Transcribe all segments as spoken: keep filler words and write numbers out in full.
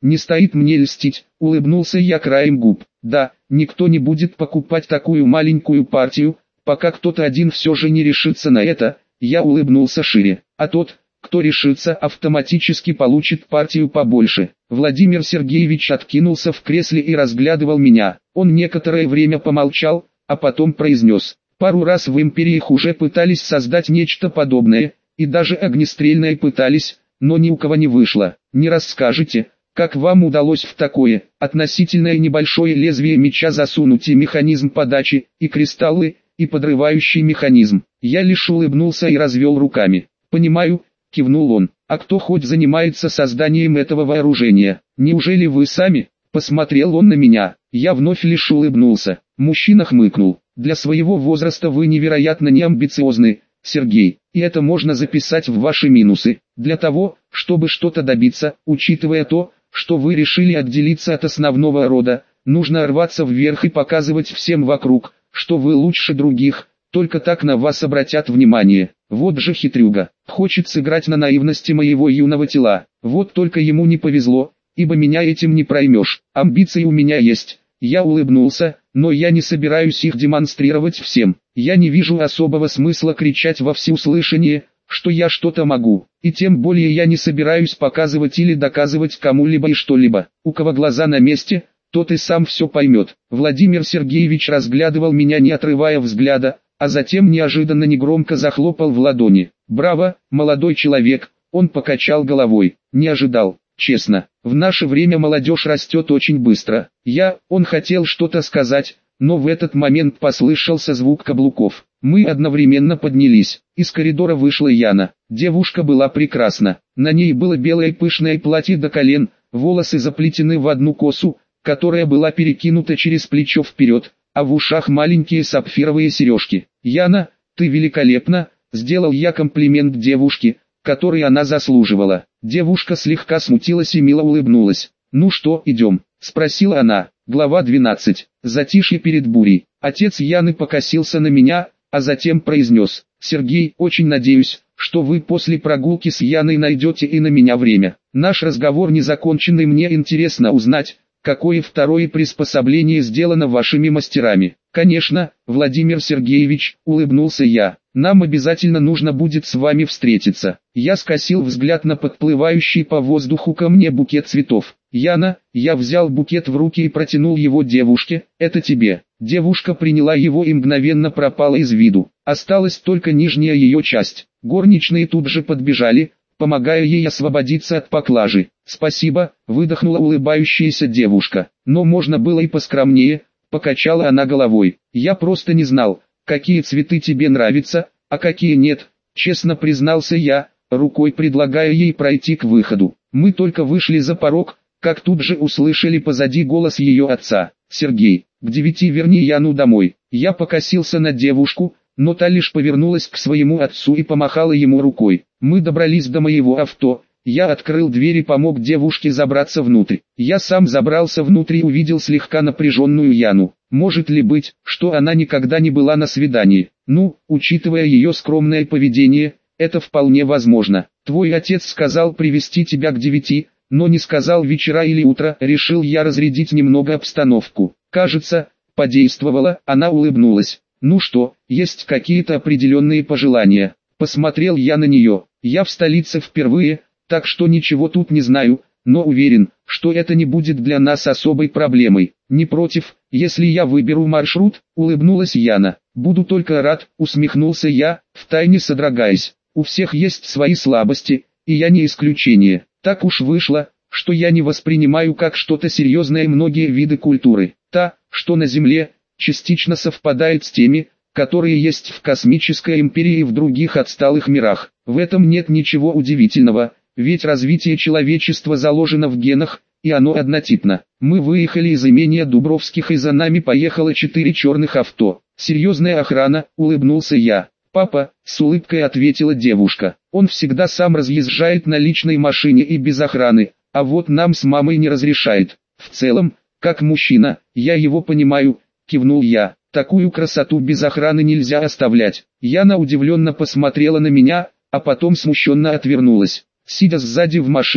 Не стоит мне льстить, улыбнулся я краем губ. Да, никто не будет покупать такую маленькую партию, пока кто-то один все же не решится на это. Я улыбнулся шире. А тот, кто решится, автоматически получит партию побольше. Владимир Сергеевич откинулся в кресле и разглядывал меня. Он некоторое время помолчал, а потом произнес: пару раз в империях уже пытались создать нечто подобное, и даже огнестрельное пытались, но ни у кого не вышло. Не расскажете, как вам удалось в такое относительное небольшое лезвие меча засунуть и механизм подачи, и кристаллы, и подрывающий механизм? Я лишь улыбнулся и развел руками. Понимаю, кивнул он. А кто хоть занимается созданием этого вооружения? Неужели вы сами? Посмотрел он на меня. Я вновь лишь улыбнулся. Мужчина хмыкнул. Для своего возраста вы невероятно неамбициозны, Сергей, и это можно записать в ваши минусы. Для того, чтобы что-то добиться, учитывая то, что вы решили отделиться от основного рода, нужно рваться вверх и показывать всем вокруг, что вы лучше других, только так на вас обратят внимание. Вот же хитрюга, хочет сыграть на наивности моего юного тела. Вот только ему не повезло, ибо меня этим не проймешь. Амбиции у меня есть. Я улыбнулся, но я не собираюсь их демонстрировать всем. Я не вижу особого смысла кричать во всеуслышание, что я что-то могу, и тем более я не собираюсь показывать или доказывать кому-либо и что-либо. У кого глаза на месте, тот и сам все поймет. Владимир Сергеевич разглядывал меня, не отрывая взгляда, а затем неожиданно негромко захлопал в ладони. «Браво, молодой человек!» Он покачал головой. «Не ожидал, честно. В наше время молодежь растет очень быстро». Я, он хотел что-то сказать, но в этот момент послышался звук каблуков. Мы одновременно поднялись. Из коридора вышла Яна. Девушка была прекрасна. На ней было белое пышное платье до колен, волосы заплетены в одну косу, которая была перекинута через плечо вперед, а в ушах маленькие сапфировые сережки. «Яна, ты великолепна!» — сделал я комплимент девушке, который она заслуживала. Девушка слегка смутилась и мило улыбнулась. «Ну что, идем?» — спросила она. Глава двенадцать. Затишье перед бурей. Отец Яны покосился на меня, а затем произнес: «Сергей, очень надеюсь, что вы после прогулки с Яной найдете и на меня время. Наш разговор не закончен, и мне интересно узнать, какое второе приспособление сделано вашими мастерами». «Конечно, Владимир Сергеевич», — улыбнулся я, — «нам обязательно нужно будет с вами встретиться». Я скосил взгляд на подплывающий по воздуху ко мне букет цветов. «Яна», я взял букет в руки и протянул его девушке, «это тебе». Девушка приняла его и мгновенно пропала из виду. Осталась только нижняя ее часть. Горничные тут же подбежали, помогая ей освободиться от поклажи. «Спасибо», — выдохнула улыбающаяся девушка. «Но можно было и поскромнее», — покачала она головой. «Я просто не знал, какие цветы тебе нравятся, а какие нет», — честно признался я, рукой предлагая ей пройти к выходу. Мы только вышли за порог, как тут же услышали позади голос ее отца. «Сергей, к девяти верни Яну домой». Я покосился на девушку, но та лишь повернулась к своему отцу и помахала ему рукой. Мы добрались до моего авто. Я открыл дверь и помог девушке забраться внутрь. Я сам забрался внутрь и увидел слегка напряженную Яну. Может ли быть, что она никогда не была на свидании? Ну, учитывая ее скромное поведение, это вполне возможно. Твой отец сказал привести тебя к девяти, но не сказал вечера или утро. Решил я разрядить немного обстановку. Кажется, подействовало. Она улыбнулась. «Ну что, есть какие-то определенные пожелания?» Посмотрел я на нее. «Я в столице впервые, так что ничего тут не знаю, но уверен, что это не будет для нас особой проблемой. Не против, если я выберу маршрут?» Улыбнулась Яна. «Буду только рад», усмехнулся я, втайне содрогаясь. «У всех есть свои слабости, и я не исключение. Так уж вышло, что я не воспринимаю как что-то серьезное многие виды культуры. Та, что на Земле, частично совпадает с теми, которые есть в космической империи и в других отсталых мирах. В этом нет ничего удивительного, ведь развитие человечества заложено в генах, и оно однотипно. Мы выехали из имения Дубровских, и за нами поехало четыре черных авто. «Серьезная охрана», улыбнулся я. «Папа», с улыбкой ответила девушка, «он всегда сам разъезжает на личной машине и без охраны, а вот нам с мамой не разрешает. В целом, как мужчина, я его понимаю», кивнул я. «Такую красоту без охраны нельзя оставлять». Яна удивленно посмотрела на меня, а потом смущенно отвернулась. Сидя сзади в машине,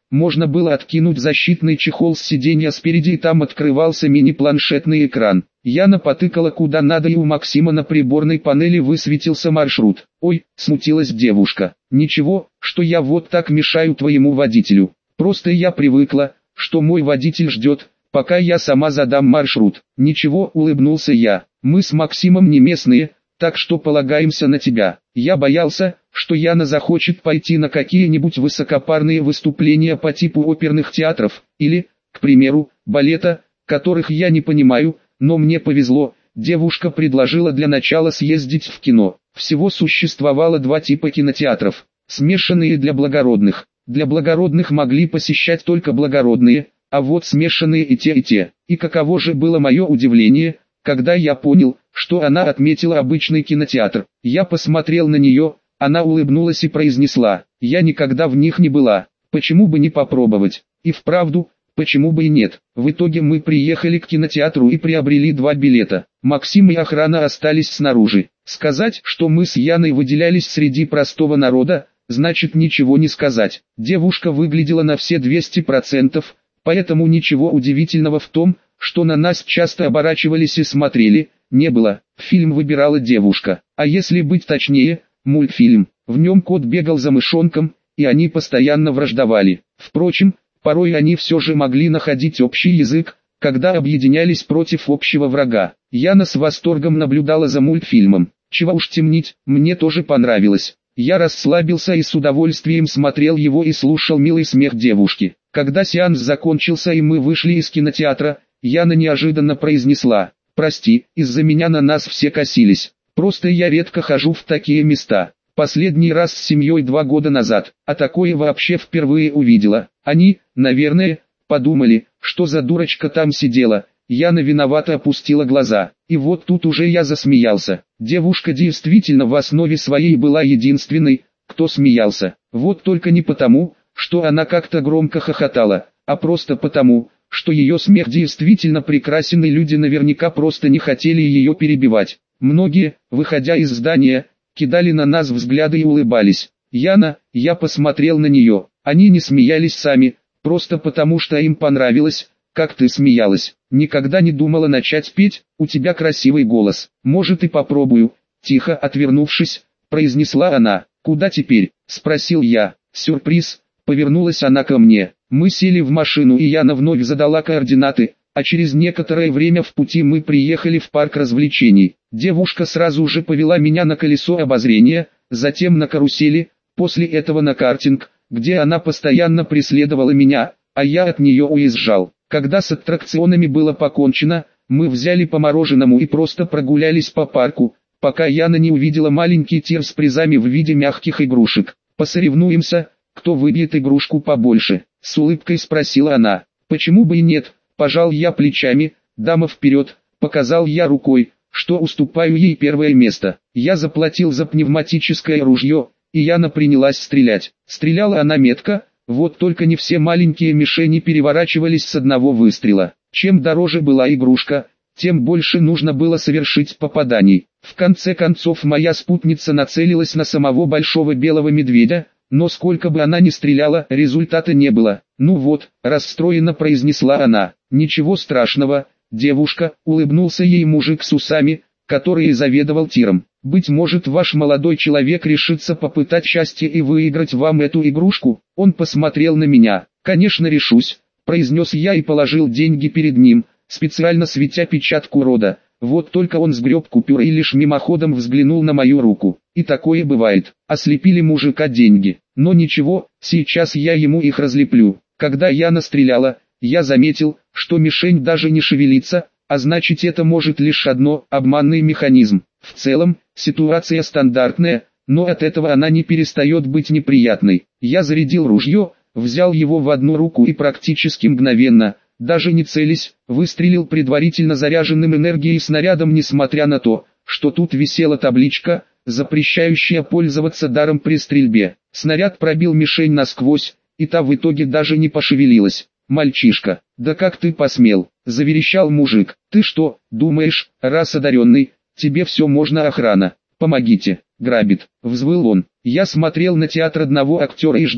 можно было откинуть защитный чехол с сиденья спереди, и там открывался мини-планшетный экран. Яна потыкала куда надо, и у Максима на приборной панели высветился маршрут. «Ой», — смутилась девушка, — «ничего, что я вот так мешаю твоему водителю. Просто я привыкла, что мой водитель ждет, пока я сама задам маршрут». «Ничего», — улыбнулся я, — «мы с Максимом не местные, так что полагаемся на тебя». Я боялся, что Яна захочет пойти на какие-нибудь высокопарные выступления по типу оперных театров, или, к примеру, балета, которых я не понимаю, но мне повезло, девушка предложила для начала съездить в кино. Всего существовало два типа кинотеатров: смешанные для благородных. Для благородных могли посещать только благородные, а вот смешанные и те и те. И каково же было мое удивление, когда я понял, что она отметила обычный кинотеатр. Я посмотрел на нее, она улыбнулась и произнесла: «Я никогда в них не была, почему бы не попробовать?» И вправду, почему бы и нет. В итоге мы приехали к кинотеатру и приобрели два билета. Максим и охрана остались снаружи. Сказать, что мы с Яной выделялись среди простого народа, значит ничего не сказать. Девушка выглядела на все двести процентов, поэтому ничего удивительного в том, что на нас часто оборачивались и смотрели, не было. Фильм выбирала девушка, а если быть точнее, мультфильм. В нем кот бегал за мышонком, и они постоянно враждовали. Впрочем, порой они все же могли находить общий язык, когда объединялись против общего врага. Яна с восторгом наблюдала за мультфильмом. Чего уж темнить, мне тоже понравилось. Я расслабился и с удовольствием смотрел его и слушал милый смех девушки. Когда сеанс закончился и мы вышли из кинотеатра, Яна неожиданно произнесла: «Прости, из-за меня на нас все косились. Просто я редко хожу в такие места. Последний раз с семьей два года назад, а такое вообще впервые увидела. Они, наверное, подумали, что за дурочка там сидела». Яна виновато опустила глаза. И вот тут уже я засмеялся. Девушка действительно в основе своей была единственной, кто смеялся. Вот только не потому, что она как-то громко хохотала, а просто потому, что ее смех действительно прекрасен, и люди наверняка просто не хотели ее перебивать. Многие, выходя из здания, кидали на нас взгляды и улыбались. Яна, я посмотрел на нее, они не смеялись сами, просто потому что им понравилось, как ты смеялась. Никогда не думала начать петь, у тебя красивый голос. Может и попробую, тихо отвернувшись, произнесла она. Куда теперь? Спросил я. Сюрприз, повернулась она ко мне. Мы сели в машину, и Яна вновь задала координаты, а через некоторое время в пути мы приехали в парк развлечений. Девушка сразу же повела меня на колесо обозрения, затем на карусели, после этого на картинг, где она постоянно преследовала меня, а я от нее уезжал. Когда с аттракционами было покончено, мы взяли по мороженому и просто прогулялись по парку, пока Яна не увидела маленький тир с призами в виде мягких игрушек. «Посоревнуемся, кто выбьет игрушку побольше?» — с улыбкой спросила она. «Почему бы и нет?» — пожал я плечами. «Дама вперед!» — показал я рукой, что уступаю ей первое место. Я заплатил за пневматическое ружье, и Яна принялась стрелять. Стреляла она метко, вот только не все маленькие мишени переворачивались с одного выстрела. Чем дороже была игрушка, тем больше нужно было совершить попаданий. В конце концов моя спутница нацелилась на самого большого белого медведя, но сколько бы она ни стреляла, результата не было. «Ну вот», — расстроенно произнесла она. «Ничего страшного, девушка», — улыбнулся ей мужик с усами, который заведовал тиром. «Быть может, ваш молодой человек решится попытать счастье и выиграть вам эту игрушку?» Он посмотрел на меня. «Конечно решусь», — произнес я и положил деньги перед ним, специально светя печатку рода. Вот только он сгреб купюры и лишь мимоходом взглянул на мою руку. И такое бывает. Ослепили мужика деньги. Но ничего, сейчас я ему их разлеплю. Когда я настреляла, я заметил, что мишень даже не шевелится, а значит это может лишь одно – обманный механизм. В целом, ситуация стандартная, но от этого она не перестает быть неприятной. Я зарядил ружье, взял его в одну руку и практически мгновенно, даже не целясь, выстрелил предварительно заряженным энергией снарядом, несмотря на то, что тут висела табличка, запрещающая пользоваться даром при стрельбе. Снаряд пробил мишень насквозь, и та в итоге даже не пошевелилась. «Мальчишка, да как ты посмел?» – заверещал мужик. «Ты что, думаешь, раз одаренный, тебе все можно? Охрана, помогите, грабит!» – взвыл он. Я смотрел на театр одного актера и ждал,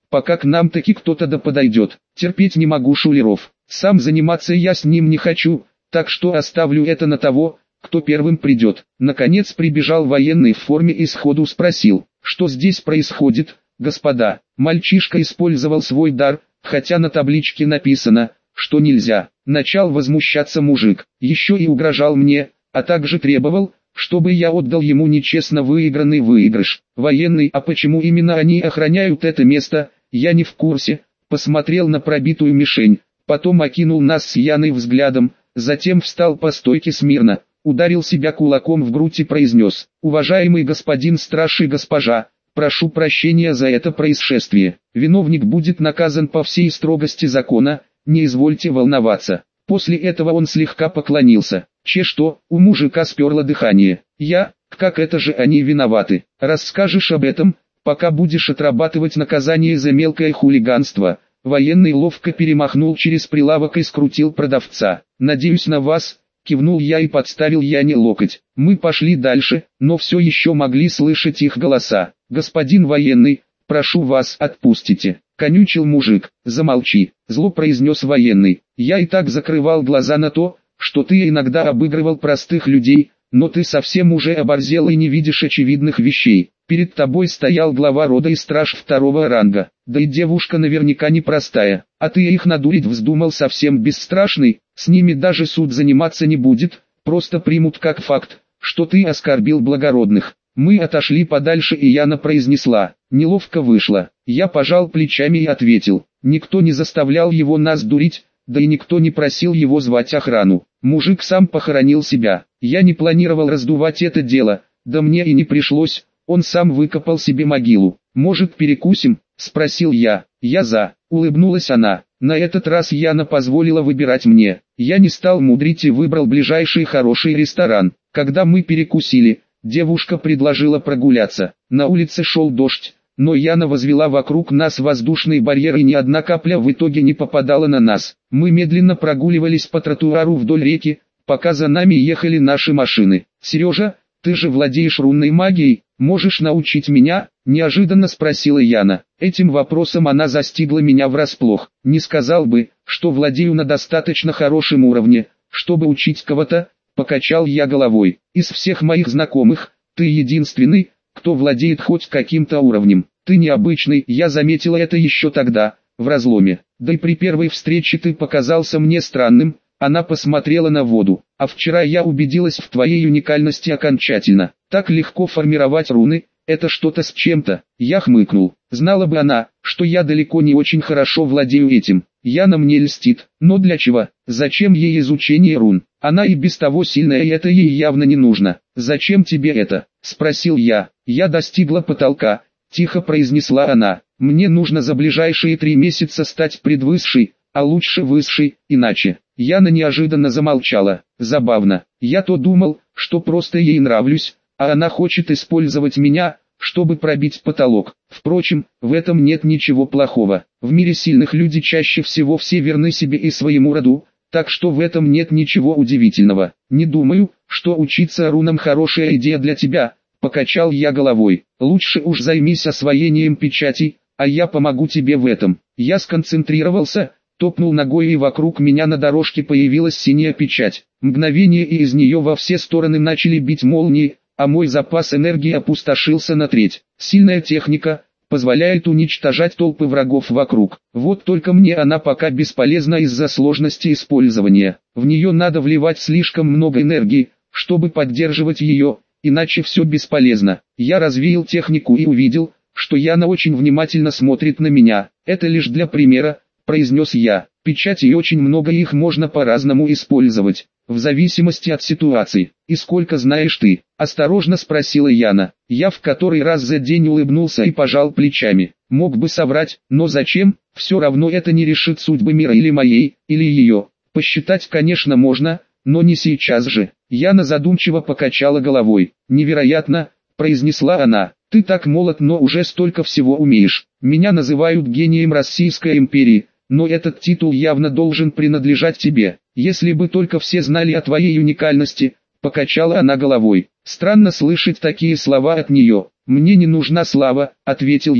пока к нам таки кто-то да подойдет. Терпеть не могу шулеров. Сам заниматься я с ним не хочу, так что оставлю это на того, кто первым придет. Наконец прибежал военный в форме и сходу спросил, что здесь происходит, господа. Мальчишка использовал свой дар, хотя на табличке написано, что нельзя. Начал возмущаться мужик, еще и угрожал мне, а также требовал, чтобы я отдал ему нечестно выигранный выигрыш. Военный, а почему именно они охраняют это место, я не в курсе. Посмотрел на пробитую мишень, потом окинул нас с Яной взглядом, затем встал по стойке смирно, ударил себя кулаком в грудь и произнес: «Уважаемый господин страж и госпожа, прошу прощения за это происшествие. Виновник будет наказан по всей строгости закона, не извольте волноваться». После этого он слегка поклонился. Че что, у мужика сперло дыхание. Я, как это же они виноваты? Расскажешь об этом, пока будешь отрабатывать наказание за мелкое хулиганство. Военный ловко перемахнул через прилавок и скрутил продавца. «Надеюсь на вас», кивнул я и подставил Яне локоть. Мы пошли дальше, но все еще могли слышать их голоса. «Господин военный, прошу вас, отпустите», конючил мужик. «Замолчи», зло произнес военный. «Я и так закрывал глаза на то, что ты иногда обыгрывал простых людей, но ты совсем уже оборзел и не видишь очевидных вещей. Перед тобой стоял глава рода и страж второго ранга, да и девушка наверняка непростая, а ты их надурить вздумал совсем бесстрашный, с ними даже суд заниматься не будет, просто примут как факт, что ты оскорбил благородных». Мы отошли подальше и Яна произнесла: «Неловко вышло». Я пожал плечами и ответил: «Никто не заставлял его нас дурить, да и никто не просил его звать охрану. Мужик сам похоронил себя. Я не планировал раздувать это дело, да мне и не пришлось, он сам выкопал себе могилу. Может, перекусим?» – спросил я. «Я за», – улыбнулась она. На этот раз Яна позволила выбирать мне. Я не стал мудрить и выбрал ближайший хороший ресторан. Когда мы перекусили, девушка предложила прогуляться. На улице шел дождь, но Яна возвела вокруг нас воздушный барьер и ни одна капля в итоге не попадала на нас. Мы медленно прогуливались по тротуару вдоль реки, пока за нами ехали наши машины. «Сережа, ты же владеешь рунной магией, можешь научить меня?» – неожиданно спросила Яна. Этим вопросом она застигла меня врасплох. Не сказал бы, что владею на достаточно хорошем уровне, чтобы учить кого-то, покачал я головой. Из всех моих знакомых, ты единственный, кто владеет хоть каким-то уровнем. Ты необычный, я заметила это еще тогда, в разломе. Да и при первой встрече ты показался мне странным. Она посмотрела на воду. А вчера я убедилась в твоей уникальности окончательно. Так легко формировать руны, это что-то с чем-то. Я хмыкнул. Знала бы она, что я далеко не очень хорошо владею этим. Яна мне льстит. Но для чего? Зачем ей изучение рун? Она и без того сильная, и это ей явно не нужно. «Зачем тебе это?» – спросил я. «Я достигла потолка», – тихо произнесла она. «Мне нужно за ближайшие три месяца стать предвысшей, а лучше высшей, иначе». Яна неожиданно замолчала. Забавно. Я-то думал, что просто ей нравлюсь, а она хочет использовать меня, чтобы пробить потолок. Впрочем, в этом нет ничего плохого. В мире сильных люди чаще всего все верны себе и своему роду, так что в этом нет ничего удивительного. Не думаю, что учиться рунам хорошая идея для тебя, покачал я головой. Лучше уж займись освоением печатей, а я помогу тебе в этом. Я сконцентрировался, топнул ногой и вокруг меня на дорожке появилась синяя печать. Мгновение и из нее во все стороны начали бить молнии, а мой запас энергии опустошился на треть. Сильная техника позволяет уничтожать толпы врагов вокруг. Вот только мне она пока бесполезна из-за сложности использования. В нее надо вливать слишком много энергии, чтобы поддерживать ее, иначе все бесполезно. Я развеял технику и увидел, что Яна очень внимательно смотрит на меня. Это лишь для примера, произнес я. Печати очень много, и их можно по-разному использовать, в зависимости от ситуации. «И сколько знаешь ты?» – осторожно спросила Яна. Я в который раз за день улыбнулся и пожал плечами. Мог бы соврать, но зачем? Все равно это не решит судьбы мира или моей, или ее. Посчитать, конечно, можно, но не сейчас же. Яна задумчиво покачала головой. «Невероятно», – произнесла она. «Ты так молод, но уже столько всего умеешь. Меня называют гением Российской империи, но этот титул явно должен принадлежать тебе. Если бы только все знали о твоей уникальности», — покачала она головой. «Странно слышать такие слова от нее». «Мне не нужна слава», — ответил я.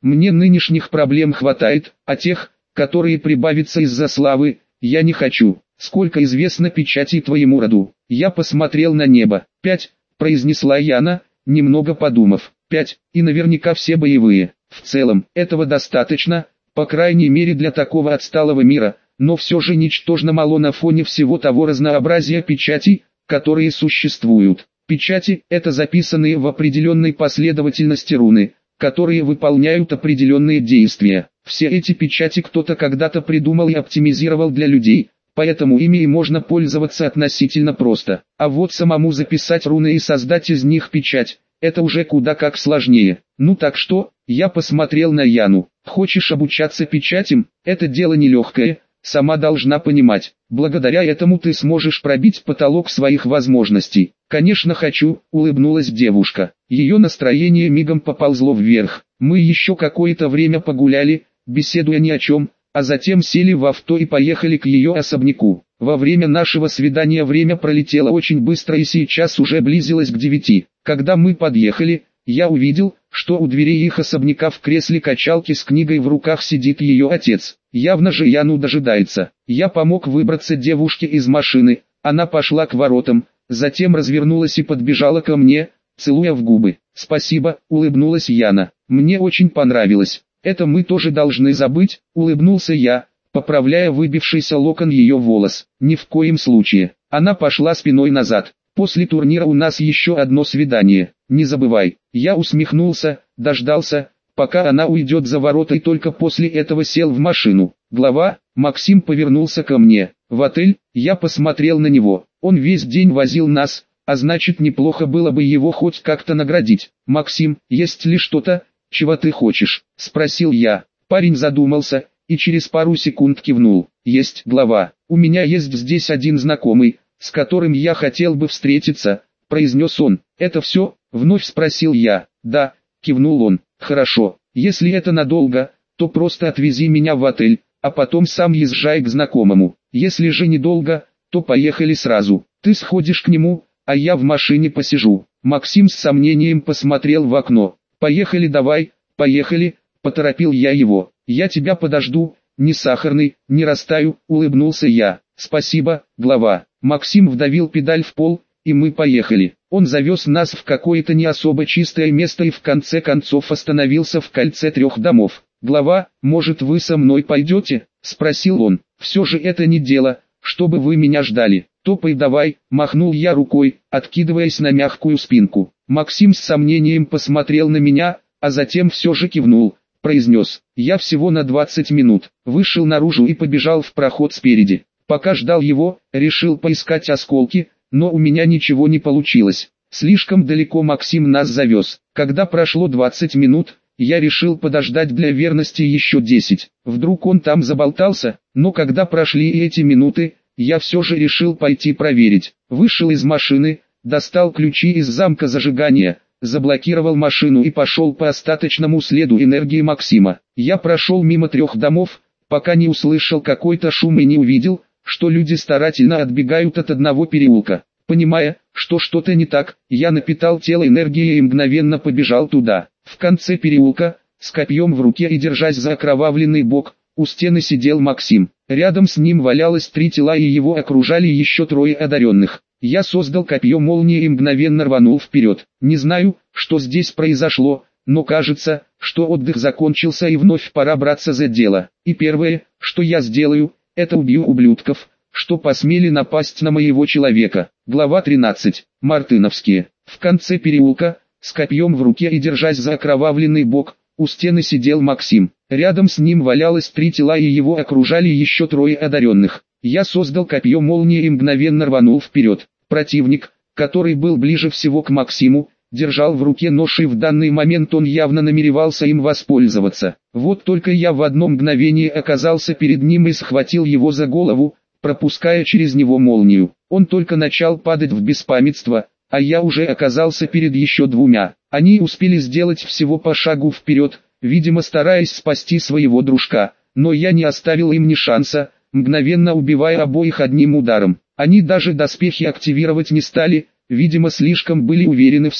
Мне нынешних проблем хватает, а тех, которые прибавятся из-за славы, я не хочу. Сколько известно печатей твоему роду? Я посмотрел на небо. Пять, произнесла Яна, немного подумав. Пять, и наверняка все боевые. В целом, этого достаточно, по крайней мере для такого отсталого мира, но все же ничтожно мало на фоне всего того разнообразия печатей, которые существуют. Печати – это записанные в определенной последовательности руны, которые выполняют определенные действия. Все эти печати кто-то когда-то придумал и оптимизировал для людей, поэтому ими и можно пользоваться относительно просто. А вот самому записать руны и создать из них печать – это уже куда как сложнее. Ну так что, я посмотрел на Яну. Хочешь обучаться печатям? Это дело нелегкое, сама должна понимать. Благодаря этому ты сможешь пробить потолок своих возможностей. Конечно хочу, улыбнулась девушка. Ее настроение мигом поползло вверх. Мы еще какое-то время погуляли, беседуя ни о чем, а затем сели в авто и поехали к ее особняку. Во время нашего свидания время пролетело очень быстро и сейчас уже близилось к девяти. Когда мы подъехали, я увидел, что у дверей их особняка в кресле качалки с книгой в руках сидит ее отец. Явно же Яну дожидается. Я помог выбраться девушке из машины, она пошла к воротам, затем развернулась и подбежала ко мне, целуя в губы. «Спасибо», — улыбнулась Яна. «Мне очень понравилось. Это мы тоже должны забыть», — улыбнулся я, поправляя выбившийся локон ее волос. «Ни в коем случае». Она пошла спиной назад. «После турнира у нас еще одно свидание. Не забывай». Я усмехнулся, дождался, пока она уйдет за ворота, и только после этого сел в машину. Глава, Максим повернулся ко мне. В отель, я посмотрел на него. Он весь день возил нас, а значит неплохо было бы его хоть как-то наградить. «Максим, есть ли что-то, чего ты хочешь?» – спросил я. Парень задумался, и через пару секунд кивнул. «Есть, глава. У меня есть здесь один знакомый, с которым я хотел бы встретиться», – произнес он. «Это все?» – вновь спросил я. «Да», – кивнул он. «Хорошо. Если это надолго, то просто отвези меня в отель, а потом сам езжай к знакомому. Если же недолго, то поехали сразу. Ты сходишь к нему, а я в машине посижу». Максим с сомнением посмотрел в окно. «Поехали давай, поехали», – поторопил я его. «Я тебя подожду, не сахарный, не растаю», – улыбнулся я. «Спасибо, глава». Максим вдавил педаль в пол, и мы поехали. Он завез нас в какое-то не особо чистое место и в конце концов остановился в кольце трех домов. «Глава, может вы со мной пойдете?» – спросил он. «Все же это не дело, чтобы вы меня ждали». «Топай давай», – махнул я рукой, откидываясь на мягкую спинку. Максим с сомнением посмотрел на меня, а затем все же кивнул, произнес. «Я всего на двадцать минут». Вышел наружу и побежал в проход спереди. Пока ждал его, решил поискать осколки, но у меня ничего не получилось. Слишком далеко Максим нас завез. Когда прошло двадцать минут, я решил подождать для верности еще десять. Вдруг он там заболтался, но когда прошли эти минуты, я все же решил пойти проверить. Вышел из машины, достал ключи из замка зажигания, заблокировал машину и пошел по остаточному следу энергии Максима. Я прошел мимо трех домов, пока не услышал какой-то шум и не увидел, что люди старательно отбегают от одного переулка. Понимая, что что-то не так, я напитал тело энергией и мгновенно побежал туда. В конце переулка, с копьем в руке и держась за окровавленный бок, у стены сидел Максим. Рядом с ним валялось три тела и его окружали еще трое одаренных. Я создал копье молнии и мгновенно рванул вперед. Не знаю, что здесь произошло, но кажется, что отдых закончился и вновь пора браться за дело. И первое, что я сделаю, это убью ублюдков, что посмели напасть на моего человека. Глава тринадцать. Мартыновские. В конце переулка, с копьем в руке и держась за окровавленный бок, у стены сидел Максим. Рядом с ним валялось три тела и его окружали еще трое одаренных. Я создал копье молнии и мгновенно рванул вперед. Противник, который был ближе всего к Максиму, держал в руке нож, и в данный момент он явно намеревался им воспользоваться. Вот только я в одно мгновение оказался перед ним и схватил его за голову, пропуская через него молнию. Он только начал падать в беспамятство, а я уже оказался перед еще двумя. Они успели сделать всего по шагу вперед, видимо стараясь спасти своего дружка, но я не оставил им ни шанса, мгновенно убивая обоих одним ударом. Они даже доспехи активировать не стали, видимо слишком были уверены в себе.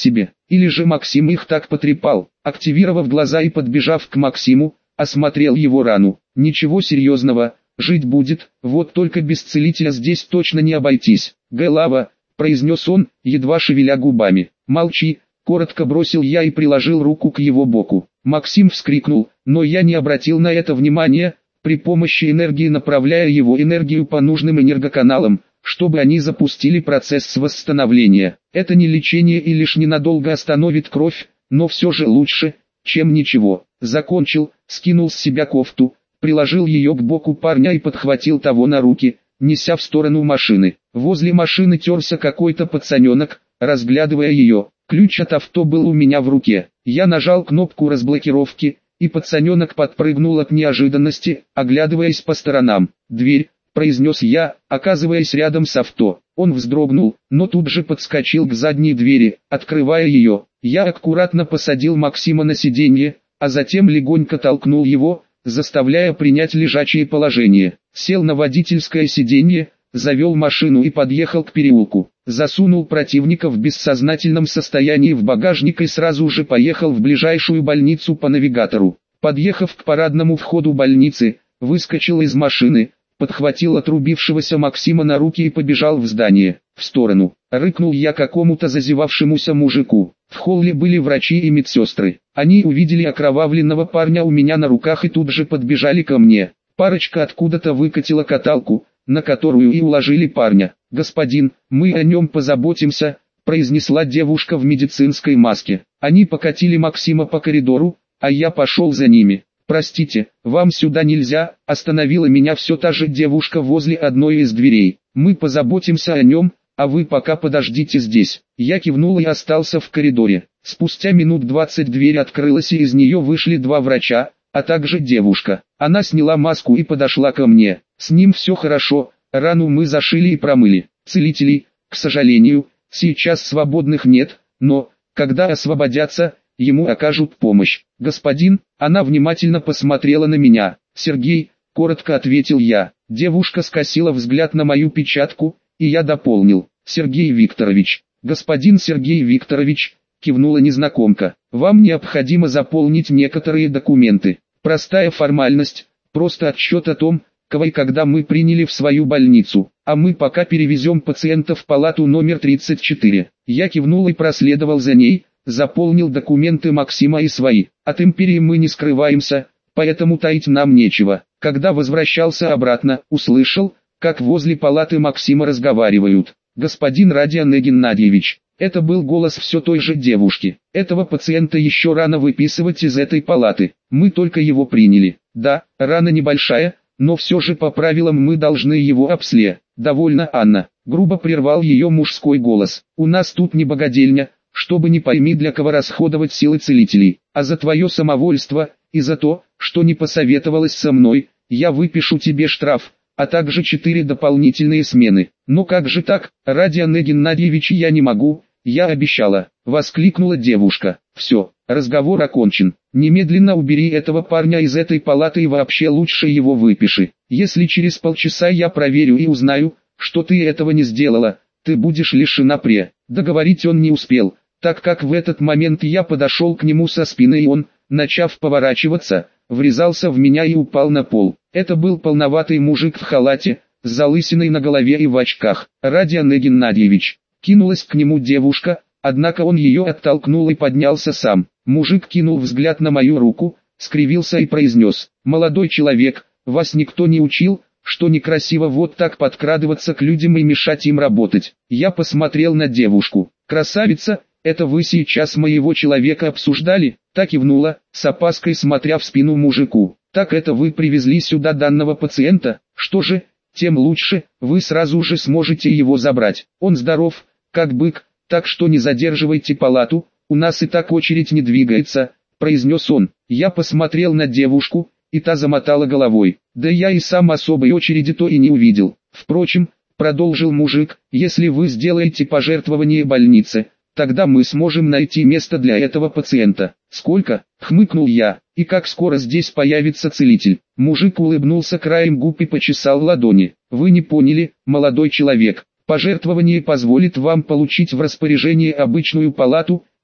Или же Максим их так потрепал. Активировав глаза и подбежав к Максиму, осмотрел его рану. Ничего серьезного, жить будет, вот только без целителя здесь точно не обойтись. «Гэлава», — произнес он, едва шевеля губами. «Молчи», — коротко бросил я и приложил руку к его боку. Максим вскрикнул, но я не обратил на это внимания, при помощи энергии направляя его энергию по нужным энергоканалам, чтобы они запустили процесс восстановления. Это не лечение и лишь ненадолго остановит кровь, но все же лучше, чем ничего. Закончил, скинул с себя кофту, приложил ее к боку парня и подхватил того на руки, неся в сторону машины. Возле машины терся какой-то пацаненок, разглядывая ее. Ключ от авто был у меня в руке. Я нажал кнопку разблокировки, и пацаненок подпрыгнул от неожиданности, оглядываясь по сторонам. «Дверь», — произнес я, оказываясь рядом с авто. Он вздрогнул, но тут же подскочил к задней двери, открывая ее. Я аккуратно посадил Максима на сиденье, а затем легонько толкнул его, заставляя принять лежачее положение. Сел на водительское сиденье, завел машину и подъехал к переулку. Засунул противника в бессознательном состоянии в багажник и сразу же поехал в ближайшую больницу по навигатору. Подъехав к парадному входу больницы, выскочил из машины, подхватил отрубившегося Максима на руки и побежал в здание. В сторону. Рыкнул я какому-то зазевавшемуся мужику. В холле были врачи и медсестры. Они увидели окровавленного парня у меня на руках и тут же подбежали ко мне. Парочка откуда-то выкатила каталку, на которую и уложили парня. «Господин, мы о нем позаботимся», — произнесла девушка в медицинской маске. Они покатили Максима по коридору, а я пошел за ними. «Простите, вам сюда нельзя», — остановила меня все та же девушка возле одной из дверей. «Мы позаботимся о нем, а вы пока подождите здесь». Я кивнул и остался в коридоре. Спустя минут двадцать дверь открылась и из нее вышли два врача, а также девушка. Она сняла маску и подошла ко мне. «С ним все хорошо, рану мы зашили и промыли. Целителей, к сожалению, сейчас свободных нет, но, когда освободятся, ему окажут помощь». «Господин», она внимательно посмотрела на меня. «Сергей», коротко ответил я. Девушка скосила взгляд на мою печатку, и я дополнил. «Сергей Викторович». «Господин Сергей Викторович», кивнула незнакомка. «Вам необходимо заполнить некоторые документы. Простая формальность, просто отчет о том, кого и когда мы приняли в свою больницу, а мы пока перевезем пациента в палату номер тридцать четыре. Я кивнул и проследовал за ней, заполнил документы Максима и свои. От империи мы не скрываемся, поэтому таить нам нечего. Когда возвращался обратно, услышал, как возле палаты Максима разговаривают. «Господин Радиан Геннадьевич». Это был голос все той же девушки. «Этого пациента еще рано выписывать из этой палаты. Мы только его приняли. Да, рана небольшая, но все же по правилам мы должны его обследовать». «Довольно, Анна», — грубо прервал ее мужской голос. «У нас тут не богадельня, чтобы не пойми для кого расходовать силы целителей. А за твое самовольство, и за то, что не посоветовалась со мной, я выпишу тебе штраф, а также четыре дополнительные смены». «Ну как же так, Радиан Геннадьевич, я не могу, я обещала», — воскликнула девушка. «Все, разговор окончен. Немедленно убери этого парня из этой палаты и вообще лучше его выпиши. Если через полчаса я проверю и узнаю, что ты этого не сделала, ты будешь лишена пре». Договорить он не успел, так как в этот момент я подошел к нему со спины и он, начав поворачиваться, врезался в меня и упал на пол. Это был полноватый мужик в халате, с залысиной на голове и в очках. «Радиан Геннадьевич». Кинулась к нему девушка, однако он ее оттолкнул и поднялся сам. Мужик кинул взгляд на мою руку, скривился и произнес: «Молодой человек, вас никто не учил, что некрасиво вот так подкрадываться к людям и мешать им работать». Я посмотрел на девушку. «Красавица, это вы сейчас моего человека обсуждали?» Так кивнула, с опаской смотря в спину мужику. «Так это вы привезли сюда данного пациента? Что же, тем лучше, вы сразу же сможете его забрать. Он здоров, как бык, так что не задерживайте палату, у нас и так очередь не двигается», — произнес он. Я посмотрел на девушку, и та замотала головой. «Да я и сам особой очереди-то и не увидел. Впрочем, — продолжил мужик, — если вы сделаете пожертвование больнице, тогда мы сможем найти место для этого пациента». «Сколько?» — хмыкнул я. «И как скоро здесь появится целитель?» Мужик улыбнулся краем губ и почесал ладони. «Вы не поняли, молодой человек. Пожертвование позволит вам получить в распоряжение обычную палату,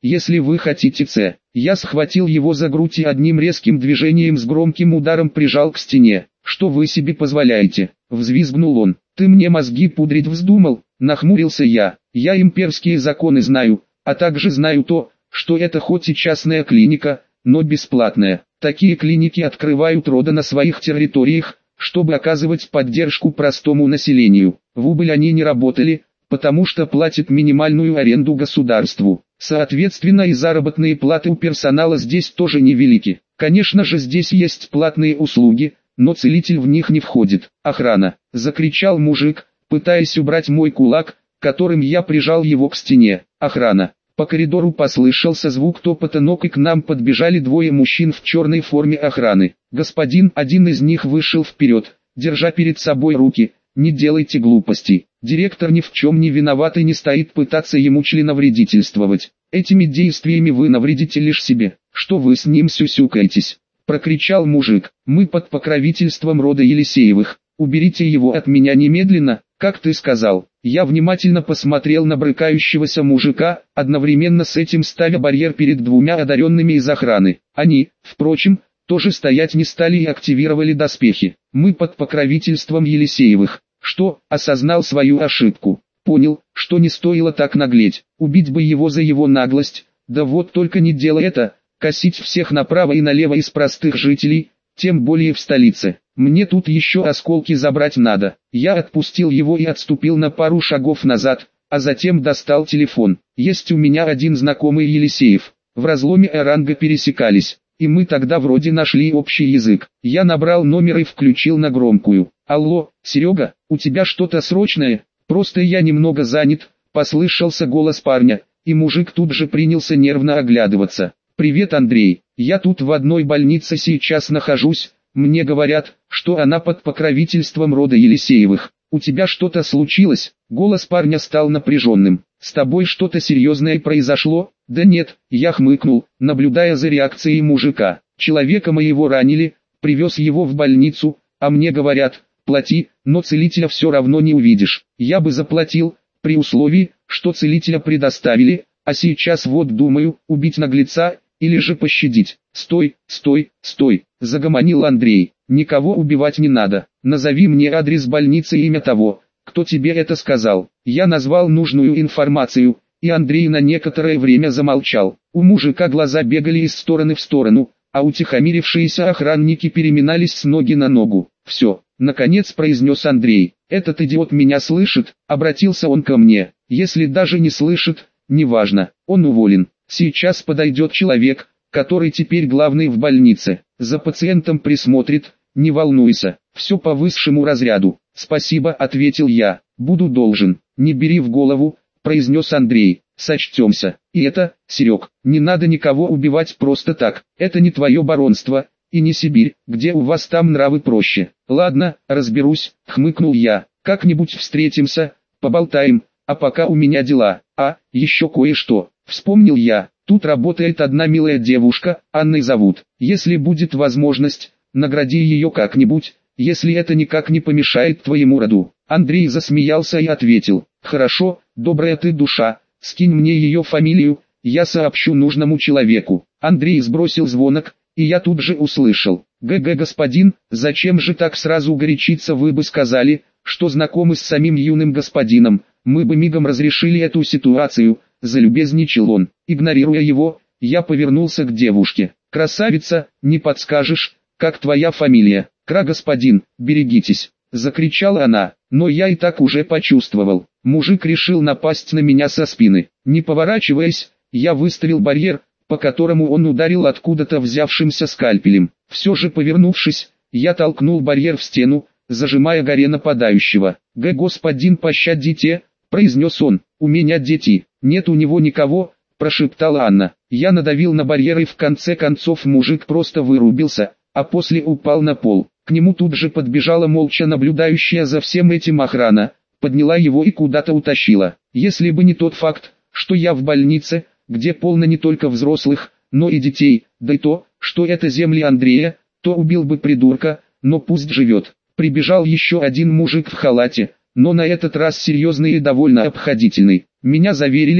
если вы хотите С. Я схватил его за грудь и одним резким движением с громким ударом прижал к стене. Что вы себе позволяете? Взвизгнул он. Ты мне мозги пудрить вздумал? Нахмурился я. Я имперские законы знаю, а также знаю то, что это хоть и частная клиника, но бесплатная. Такие клиники открывают рода на своих территориях, чтобы оказывать поддержку простому населению. В убыль они не работали, потому что платят минимальную аренду государству. Соответственно, и заработные платы у персонала здесь тоже невелики. Конечно же, здесь есть платные услуги, но целитель в них не входит. Охрана! Закричал мужик, пытаясь убрать мой кулак, которым я прижал его к стене. Охрана! По коридору послышался звук топота ног, и к нам подбежали двое мужчин в черной форме охраны. Господин, один из них вышел вперед, держа перед собой руки. Не делайте глупостей. Директор ни в чем не виноват и не стоит пытаться ему членовредительствовать. Этими действиями вы навредите лишь себе. Что вы с ним сюсюкаетесь? Прокричал мужик. Мы под покровительством рода Елисеевых. Уберите его от меня немедленно, как ты сказал. Я внимательно посмотрел на брыкающегося мужика, одновременно с этим ставя барьер перед двумя одаренными из охраны. Они, впрочем, тоже стоять не стали и активировали доспехи. Мы под покровительством Елисеевых. Что, осознал свою ошибку. Понял, что не стоило так наглеть. Убить бы его за его наглость. Да вот только не делай это. Косить всех направо и налево из простых жителей, тем более в столице. Мне тут еще осколки забрать надо. Я отпустил его и отступил на пару шагов назад, а затем достал телефон. Есть у меня один знакомый Елисеев. В разломе Эранга пересекались, и мы тогда вроде нашли общий язык. Я набрал номер и включил на громкую. Алло, Серега, у тебя что-то срочное? Просто я немного занят, послышался голос парня, и мужик тут же принялся нервно оглядываться. Привет, Андрей, я тут в одной больнице сейчас нахожусь, мне говорят, что она под покровительством рода Елисеевых. У тебя что-то случилось? Голос парня стал напряженным. С тобой что-то серьезное произошло? Да нет, я хмыкнул, наблюдая за реакцией мужика. Человека моего ранили, привез его в больницу, а мне говорят, плати, но целителя все равно не увидишь. Я бы заплатил, при условии, что целителя предоставили, а сейчас вот думаю, убить наглеца, или же пощадить. Стой, стой, стой, загомонил Андрей. Никого убивать не надо. Назови мне адрес больницы и имя того, кто тебе это сказал. Я назвал нужную информацию, и Андрей на некоторое время замолчал. У мужика глаза бегали из стороны в сторону, а утихомирившиеся охранники переминались с ноги на ногу. Все, наконец произнес Андрей. Этот идиот меня слышит, обратился он ко мне. Если даже не слышит, неважно, он уволен. Сейчас подойдет человек, который теперь главный в больнице. За пациентом присмотрит, не волнуйся, все по высшему разряду. Спасибо, ответил я, буду должен. Не бери в голову, произнес Андрей, сочтемся. И это, Серег, не надо никого убивать просто так. Это не твое баронство, и не Сибирь, где у вас там нравы проще. Ладно, разберусь, хмыкнул я. Как-нибудь встретимся, поболтаем, а пока у меня дела. А, еще кое-что. Вспомнил я, тут работает одна милая девушка, Анной зовут. Если будет возможность, награди ее как-нибудь, если это никак не помешает твоему роду. Андрей засмеялся и ответил, хорошо, добрая ты душа, скинь мне ее фамилию, я сообщу нужному человеку. Андрей сбросил звонок, и я тут же услышал, ГГ господин, зачем же так сразу горячиться, вы бы сказали, что знакомы с самим юным господином, мы бы мигом разрешили эту ситуацию. Залюбезничал он. Игнорируя его, я повернулся к девушке. «Красавица, не подскажешь, как твоя фамилия?» «Кра, господин, берегитесь!» Закричала она, но я и так уже почувствовал. Мужик решил напасть на меня со спины. Не поворачиваясь, я выставил барьер, по которому он ударил откуда-то взявшимся скальпелем. Все же повернувшись, я толкнул барьер в стену, зажимая горе нападающего. «Г, господин, пощадите!» произнес он. «У меня дети». «Нет у него никого», прошептала Анна. Я надавил на барьер, и в конце концов мужик просто вырубился, а после упал на пол. К нему тут же подбежала молча наблюдающая за всем этим охрана, подняла его и куда-то утащила. Если бы не тот факт, что я в больнице, где полно не только взрослых, но и детей, да и то, что это земли Андрея, то убил бы придурка, но пусть живет. Прибежал еще один мужик в халате, но на этот раз серьезный и довольно обходительный. Меня заверили,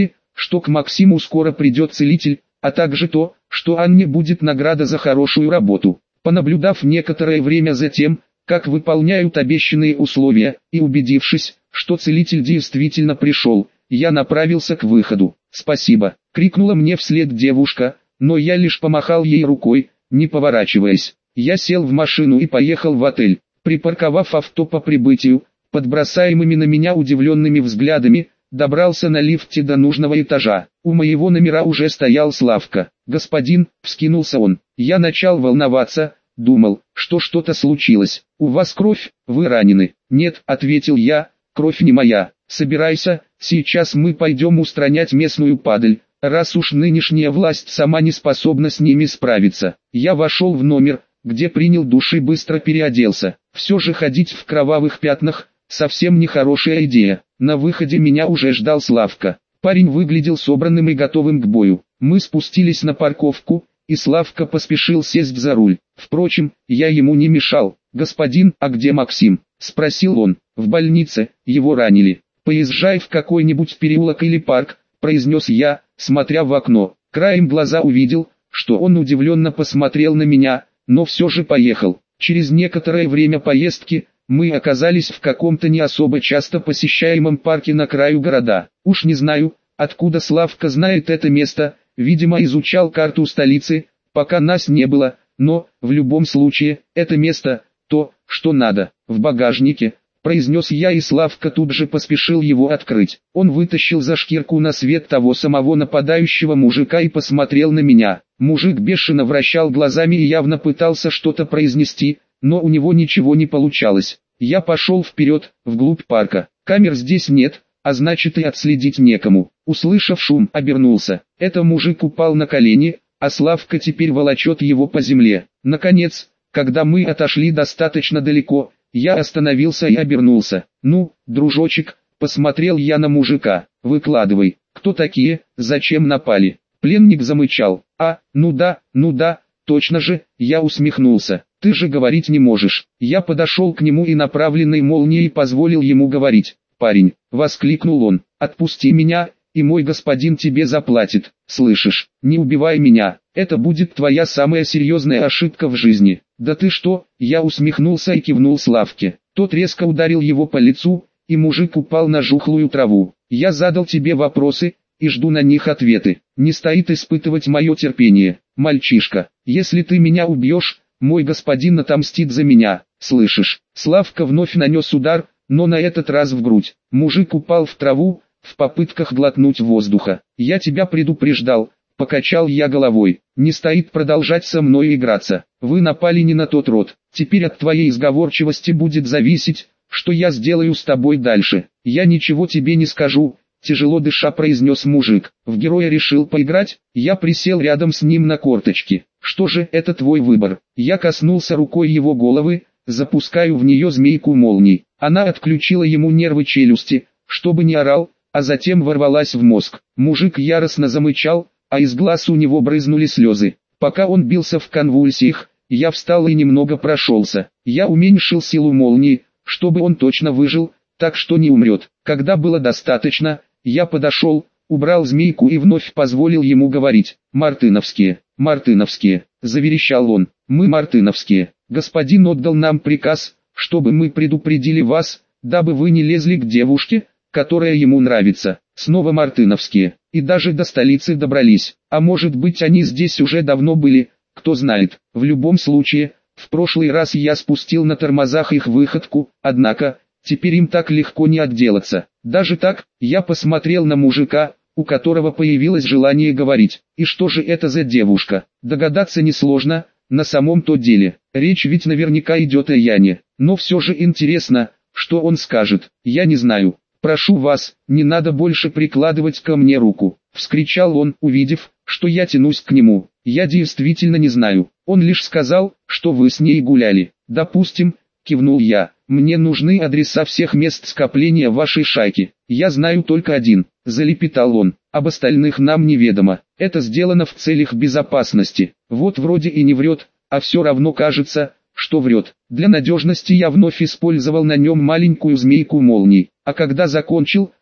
что к Максиму скоро придет целитель, а также то, что Анне будет награда за хорошую работу. Понаблюдав некоторое время за тем, как выполняют обещанные условия, и убедившись, что целитель действительно пришел, я направился к выходу. «Спасибо!» — крикнула мне вслед девушка, но я лишь помахал ей рукой, не поворачиваясь. Я сел в машину и поехал в отель. Припарковав авто по прибытию, под бросаемыми на меня удивленными взглядами, добрался на лифте до нужного этажа. У моего номера уже стоял Славка. «Господин», — вскинулся он, — я начал волноваться, думал, что что-то случилось. «У вас кровь, вы ранены?» «Нет», — ответил я, — «кровь не моя. Собирайся, сейчас мы пойдем устранять местную падаль, раз уж нынешняя власть сама не способна с ними справиться». Я вошел в номер, где принял душ и быстро переоделся. Все же ходить в кровавых пятнах — совсем нехорошая идея. На выходе меня уже ждал Славка. Парень выглядел собранным и готовым к бою. Мы спустились на парковку, и Славка поспешил сесть за руль. Впрочем, я ему не мешал. «Господин, а где Максим?» — спросил он. «В больнице, его ранили. Поезжай в какой-нибудь переулок или парк», — произнес я, смотря в окно. Краем глаза увидел, что он удивленно посмотрел на меня, но все же поехал. Через некоторое время поездки мы оказались в каком-то не особо часто посещаемом парке на краю города. Уж не знаю, откуда Славка знает это место, видимо изучал карту столицы, пока нас не было, но, в любом случае, это место, то, что надо. «В багажнике», — произнес я, и Славка тут же поспешил его открыть. Он вытащил за шкирку на свет того самого нападающего мужика и посмотрел на меня. Мужик бешено вращал глазами и явно пытался что-то произнести, но у него ничего не получалось. Я пошел вперед, вглубь парка. Камер здесь нет, а значит и отследить некому. Услышав шум, обернулся. Это мужик упал на колени, а Славка теперь волочет его по земле. Наконец, когда мы отошли достаточно далеко, я остановился и обернулся. «Ну, дружочек», — посмотрел я на мужика, — «выкладывай, кто такие, зачем напали?» Пленник замычал. «А, ну да, ну да, точно же», — я усмехнулся. «Ты же говорить не можешь». Я подошел к нему и направленной молнией позволил ему говорить. «Парень», — воскликнул он, — «отпусти меня, и мой господин тебе заплатит. Слышишь, не убивай меня, это будет твоя самая серьезная ошибка в жизни». «Да ты что?» — я усмехнулся и кивнул Славке. Тот резко ударил его по лицу, и мужик упал на жухлую траву. «Я задал тебе вопросы, и жду на них ответы. Не стоит испытывать мое терпение. Мальчишка, если ты меня убьешь, мой господин отомстит за меня, слышишь?» Славка вновь нанес удар, но на этот раз в грудь. Мужик упал в траву, в попытках глотнуть воздуха. «Я тебя предупреждал», — покачал я головой. «Не стоит продолжать со мной играться. Вы напали не на тот род. Теперь от твоей изговорчивости будет зависеть, что я сделаю с тобой дальше. Я ничего тебе не скажу», — тяжело дыша произнес мужик. «В героя решил поиграть?» Я присел рядом с ним на корточки. «Что же, это твой выбор». Я коснулся рукой его головы, запускаю в нее змейку молний. Она отключила ему нервы челюсти, чтобы не орал, а затем ворвалась в мозг. Мужик яростно замычал, а из глаз у него брызнули слезы. Пока он бился в конвульсиях, я встал и немного прошелся. Я уменьшил силу молнии, чтобы он точно выжил, так что не умрет. Когда было достаточно, я подошел, убрал змейку и вновь позволил ему говорить. «Мартыновские, Мартыновские», — заверещал он, — «мы Мартыновские. Господин отдал нам приказ, чтобы мы предупредили вас, дабы вы не лезли к девушке, которая ему нравится». Снова Мартыновские, и даже до столицы добрались. А может быть, они здесь уже давно были, кто знает. В любом случае, в прошлый раз я спустил на тормозах их выходку, однако, теперь им так легко не отделаться. Даже так, я посмотрел на мужика, у которого появилось желание говорить. И что же это за девушка? Догадаться несложно, на самом-то деле. Речь ведь наверняка идет о Яне. Но все же интересно, что он скажет. «Я не знаю. Прошу вас, не надо больше прикладывать ко мне руку», — вскричал он, увидев, что я тянусь к нему. «Я действительно не знаю. Он лишь сказал, что вы с ней гуляли». «Допустим», — кивнул я, — «мне нужны адреса всех мест скопления вашей шайки». «Я знаю только один», — залепетал он, — «об остальных нам неведомо. Это сделано в целях безопасности». Вот вроде и не врет, а все равно кажется, что врет. Для надежности я вновь использовал на нем маленькую змейку молний, а когда закончил,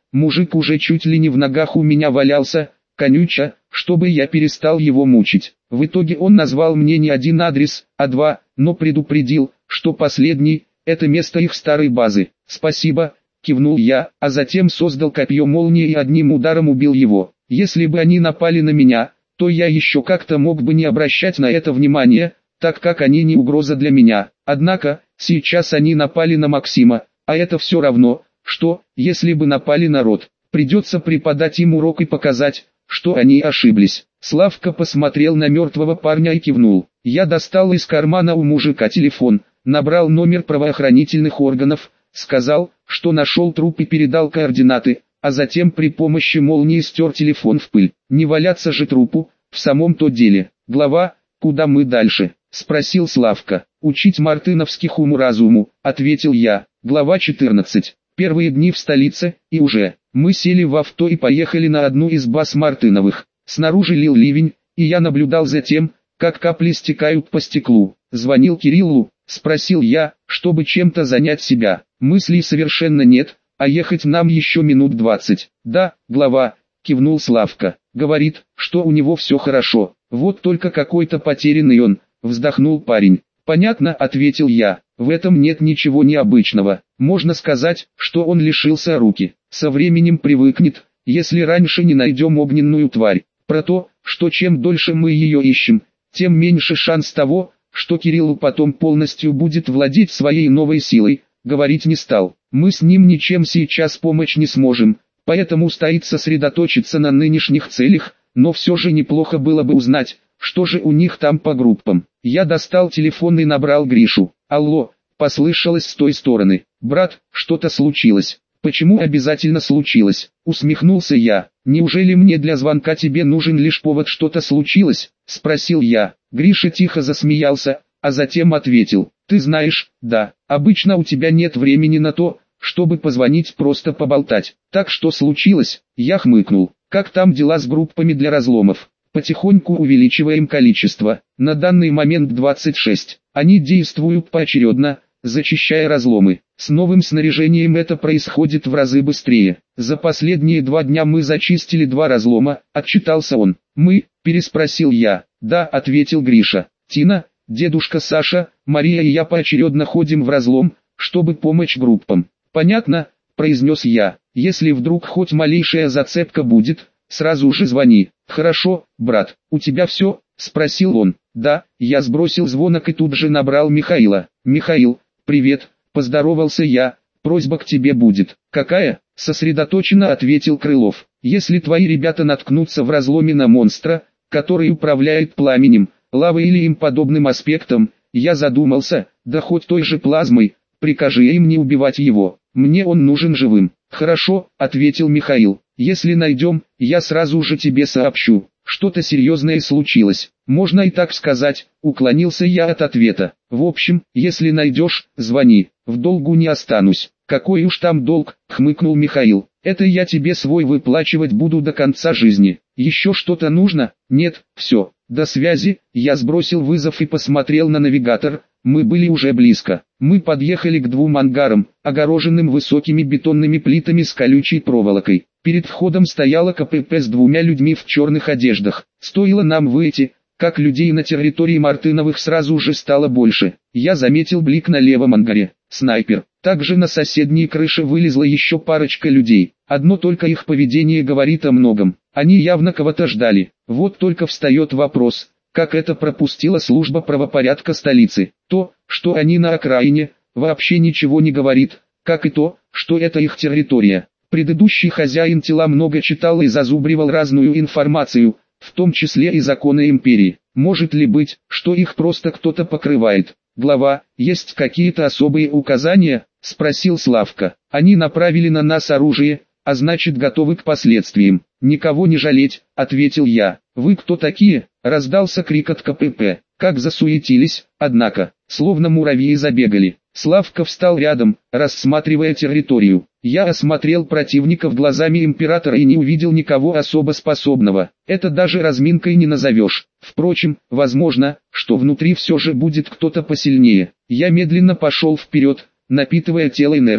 Мужик уже чуть ли не в ногах у меня валялся, конюча, чтобы я перестал его мучить. В итоге он назвал мне не один адрес, а два, но предупредил, что последний – это место их старой базы. «Спасибо», – кивнул я, а затем создал копье молнии и одним ударом убил его. Если бы они напали на меня, то я еще как-то мог бы не обращать на это внимания, так как они не угроза для меня. Однако, сейчас они напали на Максима, а это все равно, что, если бы напали на род, придется преподать им урок и показать, что они ошиблись. Славка посмотрел на мертвого парня и кивнул. Я достал из кармана у мужика телефон, набрал номер правоохранительных органов, сказал, что нашел труп и передал координаты, а затем при помощи молнии стер телефон в пыль. Не валяться же трупу, в самом-то деле. Глава, куда мы дальше? Спросил Славка. Учить мартыновских уму-разуму, ответил я. Глава четырнадцать. Первые дни в столице, и уже. Мы сели в авто и поехали на одну из баз Мартыновых. Снаружи лил ливень, и я наблюдал за тем, как капли стекают по стеклу. Звонил Кириллу, спросил я, чтобы чем-то занять себя. Мыслей совершенно нет, а ехать нам еще минут двадцать. Да, глава, кивнул Славка. Говорит, что у него все хорошо. Вот только какой-то потерянный он, вздохнул парень. Понятно, ответил я. В этом нет ничего необычного. Можно сказать, что он лишился руки. Со временем привыкнет, если раньше не найдем огненную тварь. Про то, что чем дольше мы ее ищем, тем меньше шанс того, что Кириллу потом полностью будет владеть своей новой силой, говорить не стал. Мы с ним ничем сейчас помочь не сможем, поэтому стоит сосредоточиться на нынешних целях, но все же неплохо было бы узнать, что же у них там по группам. Я достал телефон и набрал Гришу. «Алло», послышалось с той стороны. «Брат, что-то случилось». «Почему обязательно случилось?» Усмехнулся я. «Неужели мне для звонка тебе нужен лишь повод что-то случилось?» Спросил я. Гриша тихо засмеялся, а затем ответил. «Ты знаешь, да, обычно у тебя нет времени на то, чтобы позвонить просто поболтать. Так что случилось?» Я хмыкнул. «Как там дела с группами для разломов?» «Потихоньку увеличиваем количество. На данный момент двадцать шесть. Они действуют поочередно, зачищая разломы. С новым снаряжением это происходит в разы быстрее. За последние два дня мы зачистили два разлома», — отчитался он. «Мы?» — переспросил я. «Да», — ответил Гриша. «Тина, дедушка Саша, Мария и я поочередно ходим в разлом, чтобы помочь группам». «Понятно», — произнес я. «Если вдруг хоть малейшая зацепка будет, сразу же звони». «Хорошо, брат, у тебя все?» — спросил он. «Да», я сбросил звонок и тут же набрал Михаила. «Михаил, привет», — поздоровался я, «просьба к тебе будет». «Какая?» — сосредоточенно ответил Крылов. «Если твои ребята наткнутся в разломе на монстра, который управляет пламенем, лавой или им подобным аспектом», я задумался, «да хоть той же плазмой, прикажи им не убивать его, мне он нужен живым». «Хорошо», — ответил Михаил. «Если найдем, я сразу же тебе сообщу. Что-то серьезное случилось». «Можно и так сказать», — уклонился я от ответа. «В общем, если найдешь, звони, в долгу не останусь». «Какой уж там долг», — хмыкнул Михаил. «Это я тебе свой выплачивать буду до конца жизни. Еще что-то нужно?» «Нет, все. До связи». Я сбросил вызов и посмотрел на навигатор. Мы были уже близко. Мы подъехали к двум ангарам, огороженным высокими бетонными плитами с колючей проволокой. Перед входом стояла КПП с двумя людьми в черных одеждах. Стоило нам выйти, как людей на территории Мартыновых сразу же стало больше. Я заметил блик на левом ангаре. Снайпер. Также на соседней крыше вылезла еще парочка людей. Одно только их поведение говорит о многом. Они явно кого-то ждали. Вот только встает вопрос, как это пропустила служба правопорядка столицы. То, что они на окраине, вообще ничего не говорит, как и то, что это их территория. Предыдущий хозяин тела много читал и зазубривал разную информацию, в том числе и законы империи. Может ли быть, что их просто кто-то покрывает? «Глава, есть какие-то особые указания?» — спросил Славка. «Они направили на нас оружие, а значит готовы к последствиям. Никого не жалеть», — ответил я. «Вы кто такие?» — раздался крик от КПП. Как засуетились, однако, словно муравьи забегали. Славка встал рядом, рассматривая территорию. Я осмотрел противников глазами императора и не увидел никого особо способного. Это даже разминкой не назовешь. Впрочем, возможно, что внутри все же будет кто-то посильнее. Я медленно пошел вперед, напитывая тело энергией.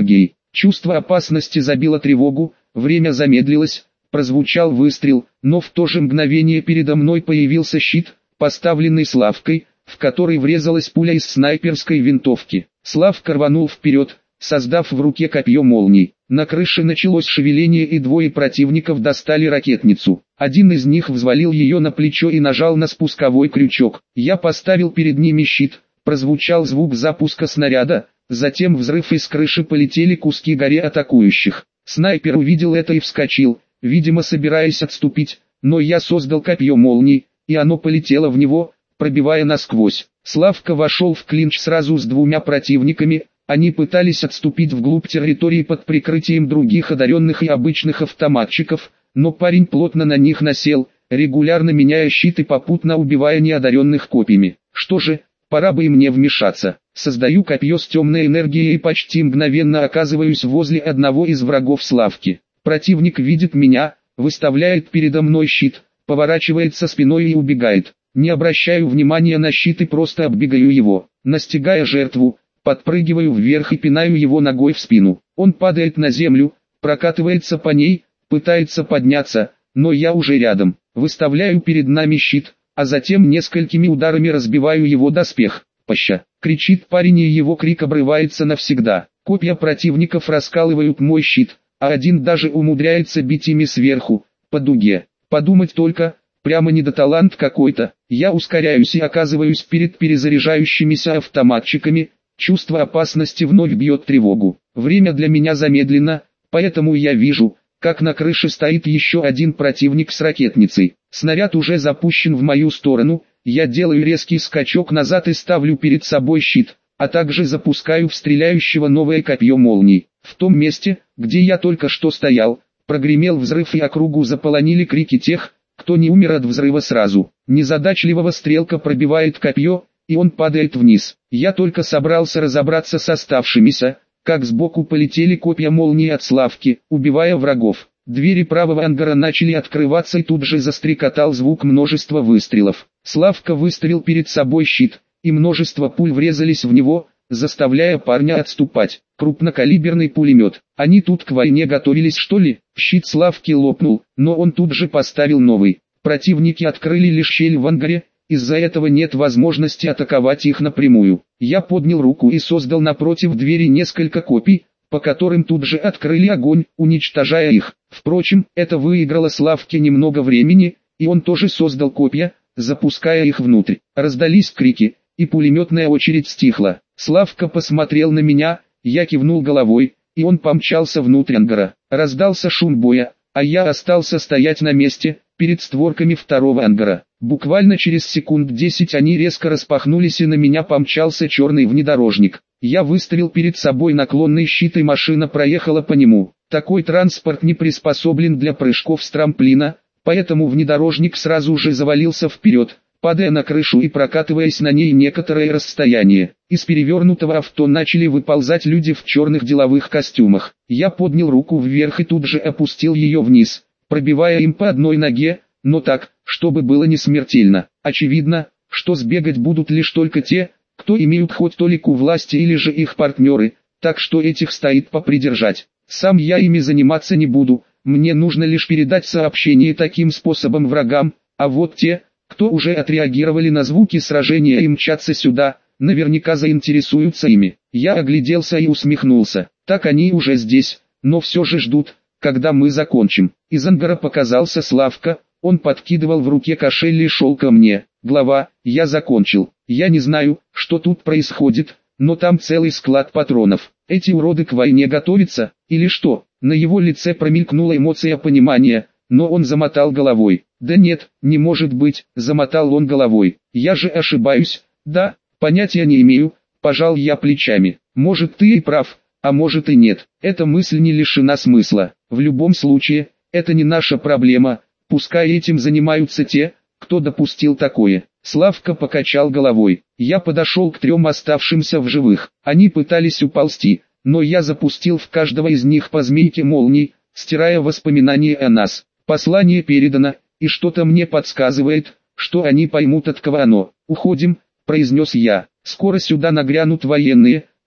Чувство опасности забило тревогу, время замедлилось, прозвучал выстрел, но в то же мгновение передо мной появился щит, поставленный Славкой, в который врезалась пуля из снайперской винтовки. Славка рванул вперед, создав в руке копье молний. На крыше началось шевеление, и двое противников достали ракетницу. Один из них взвалил ее на плечо и нажал на спусковой крючок. Я поставил перед ними щит, прозвучал звук запуска снаряда, затем взрыв, и с крыши полетели куски горе атакующих. Снайпер увидел это и вскочил, видимо собираясь отступить, но я создал копье молний, и оно полетело в него, пробивая насквозь. Славка вошел в клинч сразу с двумя противниками. Они пытались отступить вглубь территории под прикрытием других одаренных и обычных автоматчиков, но парень плотно на них насел, регулярно меняя щит и попутно убивая неодаренных копьями. Что же, пора бы и мне вмешаться. Создаю копье с темной энергией и почти мгновенно оказываюсь возле одного из врагов Славки. Противник видит меня, выставляет передо мной щит, поворачивается спиной и убегает. Не обращаю внимания на щит и просто оббегаю его. Настигая жертву, подпрыгиваю вверх и пинаю его ногой в спину. Он падает на землю, прокатывается по ней, пытается подняться, но я уже рядом. Выставляю перед нами щит, а затем несколькими ударами разбиваю его доспех. «Поща!» — кричит парень, и его крик обрывается навсегда. Копья противников раскалывают мой щит, а один даже умудряется бить ими сверху, по дуге. Подумать только, прямо недоталант какой-то. Я ускоряюсь и оказываюсь перед перезаряжающимися автоматчиками. Чувство опасности вновь бьет тревогу. Время для меня замедлено, поэтому я вижу, как на крыше стоит еще один противник с ракетницей. Снаряд уже запущен в мою сторону, я делаю резкий скачок назад и ставлю перед собой щит, а также запускаю в стреляющего новое копье молний. В том месте, где я только что стоял, прогремел взрыв, и округу заполонили крики тех, кто не умер от взрыва сразу. Незадачливого стрелка пробивает копье, и он падает вниз. Я только собрался разобраться с оставшимися, как сбоку полетели копья молнии от Славки, убивая врагов. Двери правого ангара начали открываться, и тут же застрекотал звук множества выстрелов. Славка выставил перед собой щит, и множество пуль врезались в него, заставляя парня отступать. Крупнокалиберный пулемет. Они тут к войне готовились, что ли? Щит Славки лопнул, но он тут же поставил новый. Противники открыли лишь щель в ангаре, из-за этого нет возможности атаковать их напрямую. Я поднял руку и создал напротив двери несколько копий, по которым тут же открыли огонь, уничтожая их. Впрочем, это выиграло Славке немного времени, и он тоже создал копья, запуская их внутрь. Раздались крики, и пулеметная очередь стихла. Славка посмотрел на меня, я кивнул головой, и он помчался внутрь ангара. Раздался шум боя, а я остался стоять на месте, перед створками второго ангара. Буквально через секунд десять они резко распахнулись, и на меня помчался черный внедорожник. Я выставил перед собой наклонный щит, и машина проехала по нему. Такой транспорт не приспособлен для прыжков с трамплина, поэтому внедорожник сразу же завалился вперед, падая на крышу и прокатываясь на ней некоторое расстояние. Из перевернутого авто начали выползать люди в черных деловых костюмах. Я поднял руку вверх и тут же опустил ее вниз, пробивая им по одной ноге, но так, чтобы было не смертельно. Очевидно, что сбегать будут лишь только те, кто имеют хоть толику власти, или же их партнеры, так что этих стоит попридержать. Сам я ими заниматься не буду, мне нужно лишь передать сообщение таким способом врагам, а вот те, кто уже отреагировали на звуки сражения и мчатся сюда, наверняка заинтересуются ими. Я огляделся и усмехнулся. Так они уже здесь, но все же ждут, когда мы закончим. Из ангара показался Славка, он подкидывал в руке кошель и шел ко мне. Глава, я закончил. Я не знаю, что тут происходит, но там целый склад патронов. Эти уроды к войне готовятся, или что? На его лице промелькнула эмоция понимания, но он замотал головой. Да нет, не может быть, замотал он головой. Я же ошибаюсь. Да, понятия не имею, пожал я плечами. Может, ты и прав, а может и нет. Эта мысль не лишена смысла. В любом случае, это не наша проблема, пускай этим занимаются те, кто допустил такое. Славка покачал головой. Я подошел к трем оставшимся в живых. Они пытались уползти, но я запустил в каждого из них по змейке молний, стирая воспоминания о нас. Послание передано, и что-то мне подсказывает, что они поймут, от кого оно. «Уходим», — произнес я. «Скоро сюда нагрянут военные,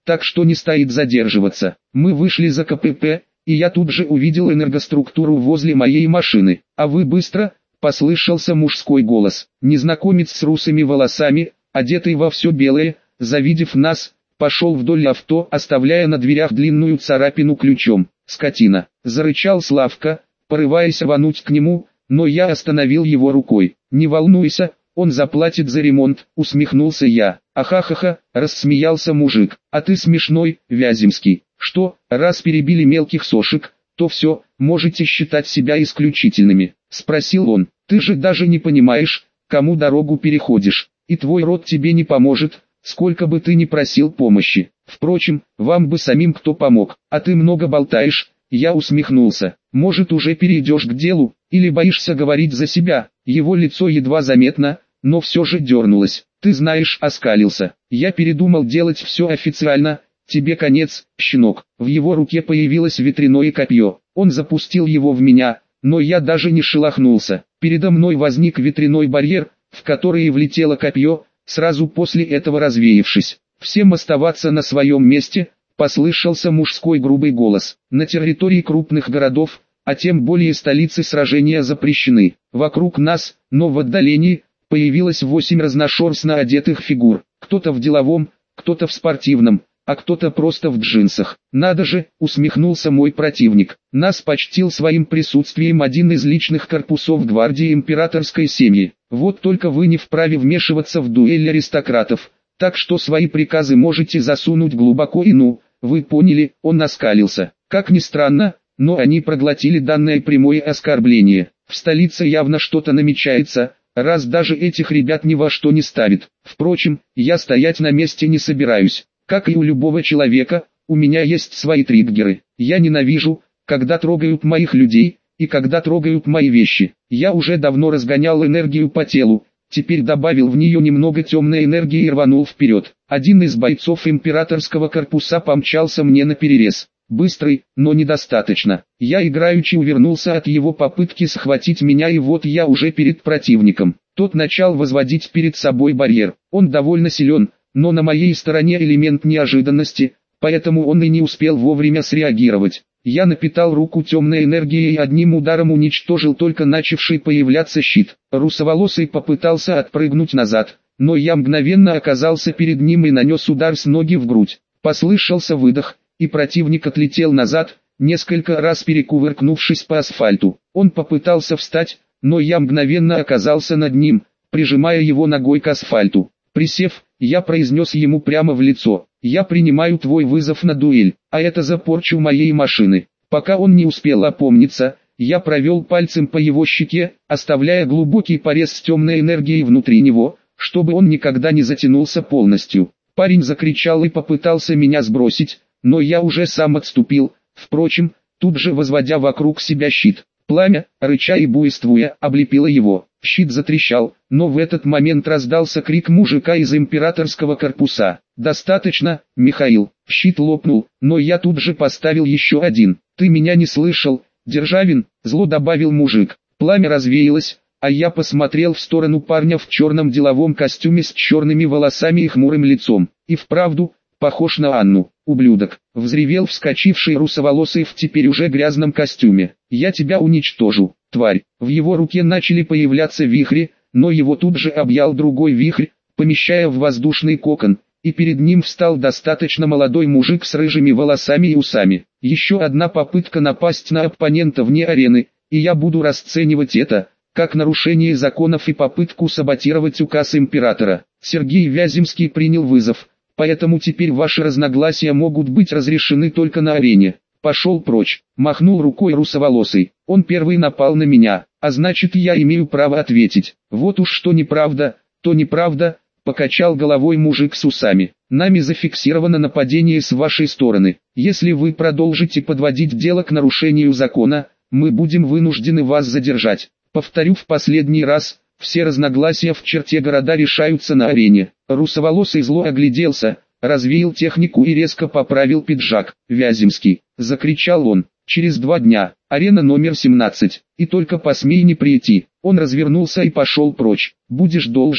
так что не стоит задерживаться. Мы вышли за КПП, и я тут же увидел энергоструктуру возле моей машины. А вы быстро? Послышался мужской голос. Незнакомец с русыми волосами, одетый во все белое, завидев нас, пошел вдоль авто, оставляя на дверях длинную царапину ключом. «Скотина!» – зарычал Славка, порываясь рвануть к нему, но я остановил его рукой. «Не волнуйся, он заплатит за ремонт», – усмехнулся я. «Ахахаха», – рассмеялся мужик. «А ты смешной, Вяземский. Что, раз перебили мелких сошек, то все, можете считать себя исключительными?» – спросил он. «Ты же даже не понимаешь, кому дорогу переходишь, и твой род тебе не поможет, сколько бы ты ни просил помощи. Впрочем, вам бы самим кто помог, а ты много болтаешь». Я усмехнулся. «Может, уже перейдешь к делу, или боишься говорить за себя?» Его лицо едва заметно, но все же дернулось. «Ты знаешь», — оскалился. «Я передумал делать все официально. Тебе конец, щенок». В его руке появилось ветряное копье. Он запустил его в меня, но я даже не шелохнулся. Передо мной возник ветряной барьер, в который влетело копье, сразу после этого развеявшись. «Всем оставаться на своем месте», — послышался мужской грубый голос. «На территории крупных городов, а тем более столицы, сражения запрещены. Вокруг нас, но в отдалении, появилось восемь разношерстно одетых фигур. Кто-то в деловом, кто-то в спортивном, а кто-то просто в джинсах. Надо же», — усмехнулся мой противник. «Нас почтил своим присутствием один из личных корпусов гвардии императорской семьи. Вот только вы не вправе вмешиваться в дуэль аристократов, так что свои приказы можете засунуть глубоко и ну, вы поняли». Он оскалился. Как ни странно, но они проглотили данное прямое оскорбление. В столице явно что-то намечается, раз даже этих ребят ни во что не ставит. Впрочем, я стоять на месте не собираюсь. Как и у любого человека, у меня есть свои триггеры. Я ненавижу, когда трогают моих людей, и когда трогают мои вещи. Я уже давно разгонял энергию по телу, теперь добавил в нее немного темной энергии и рванул вперед. Один из бойцов императорского корпуса помчался мне наперерез. Быстрый, но недостаточно. Я играючи увернулся от его попытки схватить меня, и вот я уже перед противником. Тот начал возводить перед собой барьер. Он довольно силен, но на моей стороне элемент неожиданности, поэтому он и не успел вовремя среагировать. Я напитал руку темной энергией и одним ударом уничтожил только начавший появляться щит. Русоволосый попытался отпрыгнуть назад, но я мгновенно оказался перед ним и нанес удар с ноги в грудь. Послышался выдох, и противник отлетел назад, несколько раз перекувыркнувшись по асфальту. Он попытался встать, но я мгновенно оказался над ним, прижимая его ногой к асфальту. Присев, я произнес ему прямо в лицо: «Я принимаю твой вызов на дуэль, а это за порчу моей машины». Пока он не успел опомниться, я провел пальцем по его щеке, оставляя глубокий порез с темной энергией внутри него, чтобы он никогда не затянулся полностью. Парень закричал и попытался меня сбросить, но я уже сам отступил, впрочем, тут же возводя вокруг себя щит. Пламя, рыча и буйствуя, облепило его. Щит затрещал, но в этот момент раздался крик мужика из императорского корпуса: «Достаточно, Михаил!» Щит лопнул, но я тут же поставил еще один. «Ты меня не слышал, Державин?» — зло добавил мужик. Пламя развеялось, а я посмотрел в сторону парня в черном деловом костюме с черными волосами и хмурым лицом. И вправду, похож на Анну, ублюдок, — взревел вскочивший русоволосый в теперь уже грязном костюме. «Я тебя уничтожу, тварь!» В его руке начали появляться вихри, но его тут же объял другой вихрь, помещая в воздушный кокон, и перед ним встал достаточно молодой мужик с рыжими волосами и усами. Еще одна попытка напасть на оппонента вне арены, и я буду расценивать это как нарушение законов и попытку саботировать указ императора. Сергей Вяземский принял вызов, поэтому теперь ваши разногласия могут быть разрешены только на арене. Пошел прочь, махнул рукой русоволосый. Он первый напал на меня, а значит, я имею право ответить. Вот уж что неправда, то неправда, покачал головой мужик с усами. Нами зафиксировано нападение с вашей стороны. Если вы продолжите подводить дело к нарушению закона, мы будем вынуждены вас задержать. Повторю в последний раз, все разногласия в черте города решаются на арене. Русоволосый зло огляделся, развеял технику и резко поправил пиджак. «Вяземский!» — закричал он. «Через два дня, арена номер семнадцать, и только посмей не прийти». Он развернулся и пошел прочь. «Будешь должен»,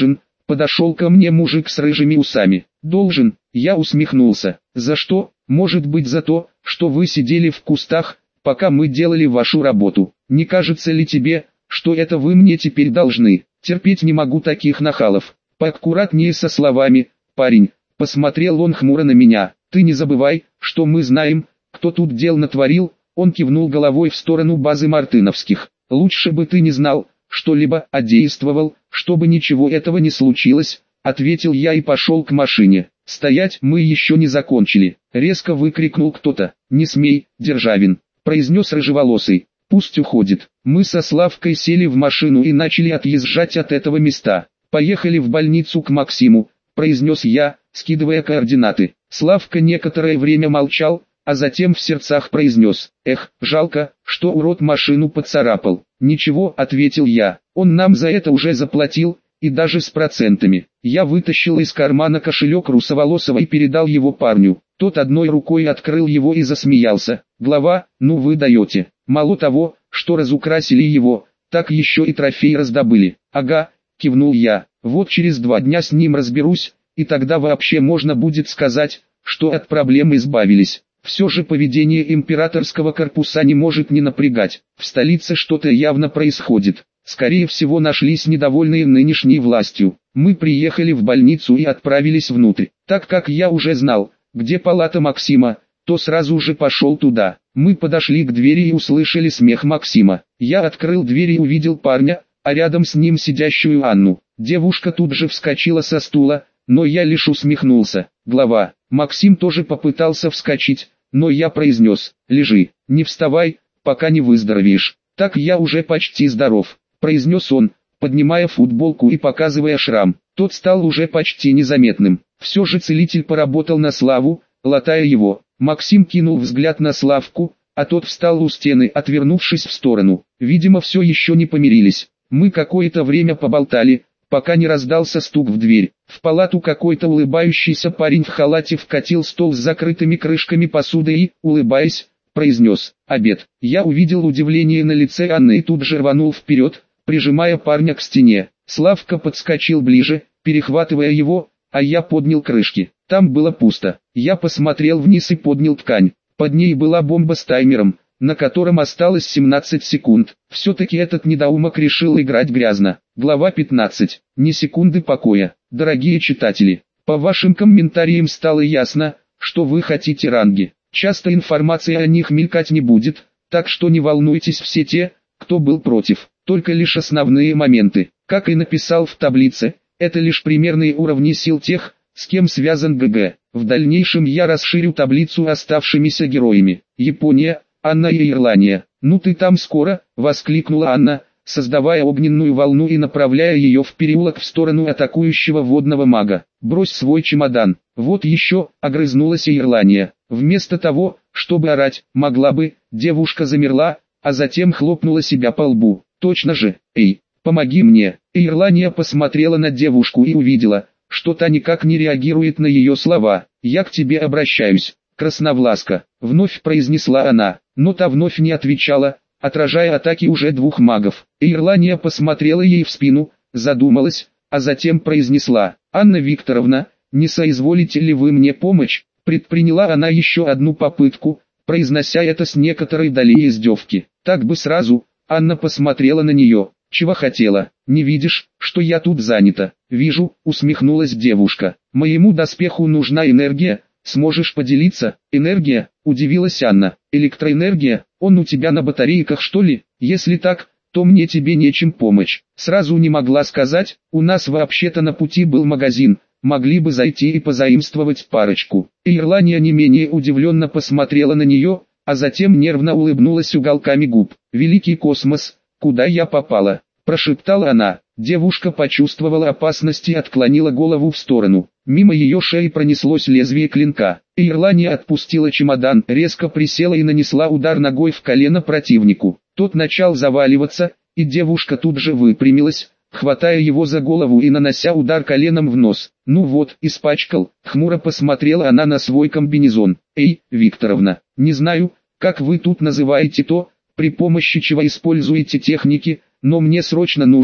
Подошел ко мне мужик с рыжими усами. «Должен», я усмехнулся. «За что?» «Может быть за то, что вы сидели в кустах, пока мы делали вашу работу. Не кажется ли тебе, что это вы мне теперь должны? Терпеть не могу таких нахалов». Поаккуратнее со словами, парень. Посмотрел он хмуро на меня. «Ты не забывай, что мы знаем, кто тут дел натворил». Он кивнул головой в сторону базы Мартыновских. «Лучше бы ты не знал, что-либо, а действовал, чтобы ничего этого не случилось», ответил я и пошел к машине. «Стоять, мы еще не закончили», резко выкрикнул кто-то. «Не смей, Державин», произнес рыжеволосый. «Пусть уходит». Мы со Славкой сели в машину и начали отъезжать от этого места. «Поехали в больницу к Максиму», произнес я, скидывая координаты. Славка некоторое время молчал, а затем в сердцах произнес: «Эх, жалко, что урод машину поцарапал». «Ничего», ответил я, «он нам за это уже заплатил, и даже с процентами». Я вытащил из кармана кошелек русоволосого и передал его парню. Тот одной рукой открыл его и засмеялся. «Глава, ну вы даете. Мало того, что разукрасили его, так еще и трофей раздобыли». «Ага», кивнул я, «вот через два дня с ним разберусь, и тогда вообще можно будет сказать, что от проблем избавились». Все же поведение императорского корпуса не может не напрягать. В столице что-то явно происходит. Скорее всего, нашлись недовольные нынешней властью. Мы приехали в больницу и отправились внутрь. Так как я уже знал, где палата Максима, то сразу же пошел туда. Мы подошли к двери и услышали смех Максима. Я открыл дверь и увидел парня, а рядом с ним сидящую Анну. Девушка тут же вскочила со стула, но я лишь усмехнулся. «Глава». Максим тоже попытался вскочить, но я произнес: «Лежи, не вставай, пока не выздоровеешь». «Так я уже почти здоров», произнес он, поднимая футболку и показывая шрам. Тот стал уже почти незаметным. Все же целитель поработал на славу, латая его. Максим кинул взгляд на Славку, а тот встал у стены, отвернувшись в сторону. Видимо, все еще не помирились. Мы какое-то время поболтали, пока не раздался стук в дверь. В палату какой-то улыбающийся парень в халате вкатил стол с закрытыми крышками посуды и, улыбаясь, произнес: «Обед». Я увидел удивление на лице Анны и тут же рванул вперед, прижимая парня к стене. Славка подскочил ближе, перехватывая его, а я поднял крышки. Там было пусто. Я посмотрел вниз и поднял ткань. Под ней была бомба с таймером, на котором осталось семнадцать секунд. Все-таки этот недоумок решил играть грязно. Глава пятнадцать. Ни секунды покоя. Дорогие читатели, по вашим комментариям стало ясно, что вы хотите ранги. Часто информация о них мелькать не будет, так что не волнуйтесь все те, кто был против. Только лишь основные моменты. Как и написал в таблице, это лишь примерные уровни сил тех, с кем связан ГГ. В дальнейшем я расширю таблицу оставшимися героями. Япония, Анна и Ирландия. «Ну ты там скоро», — воскликнула Анна, создавая огненную волну и направляя ее в переулок в сторону атакующего водного мага. «Брось свой чемодан». «Вот еще», — огрызнулась Ирландия. Вместо того, чтобы орать, могла бы, девушка замерла, а затем хлопнула себя по лбу. «Точно же, эй, помоги мне». Ирландия посмотрела на девушку и увидела, что та никак не реагирует на ее слова. «Я к тебе обращаюсь, Красновласка», — вновь произнесла она, но та вновь не отвечала, отражая атаки уже двух магов. Ирландия посмотрела ей в спину, задумалась, а затем произнесла: «Анна Викторовна, не соизволите ли вы мне помочь?» Предприняла она еще одну попытку, произнося это с некоторой долей издевки. «Так бы сразу». Анна посмотрела на нее. «Чего хотела? Не видишь, что я тут занята?» «Вижу», усмехнулась девушка. «Моему доспеху нужна энергия, сможешь поделиться?» «Энергия?» удивилась Анна. «Электроэнергия? Он у тебя на батарейках, что ли? Если так, то мне тебе нечем помочь». Сразу не могла сказать, у нас вообще-то на пути был магазин, могли бы зайти и позаимствовать парочку. Ирландия не менее удивленно посмотрела на нее, а затем нервно улыбнулась уголками губ. «Великий космос, куда я попала?» прошептала она. Девушка почувствовала опасность и отклонила голову в сторону. Мимо ее шеи пронеслось лезвие клинка. Ирландия отпустила чемодан, резко присела и нанесла удар ногой в колено противнику. Тот начал заваливаться, и девушка тут же выпрямилась, хватая его за голову и нанося удар коленом в нос. «Ну вот, испачкал», — хмуро посмотрела она на свой комбинезон. «Эй, Викторовна, не знаю, как вы тут называете то, при помощи чего используете техники, но мне срочно нужно,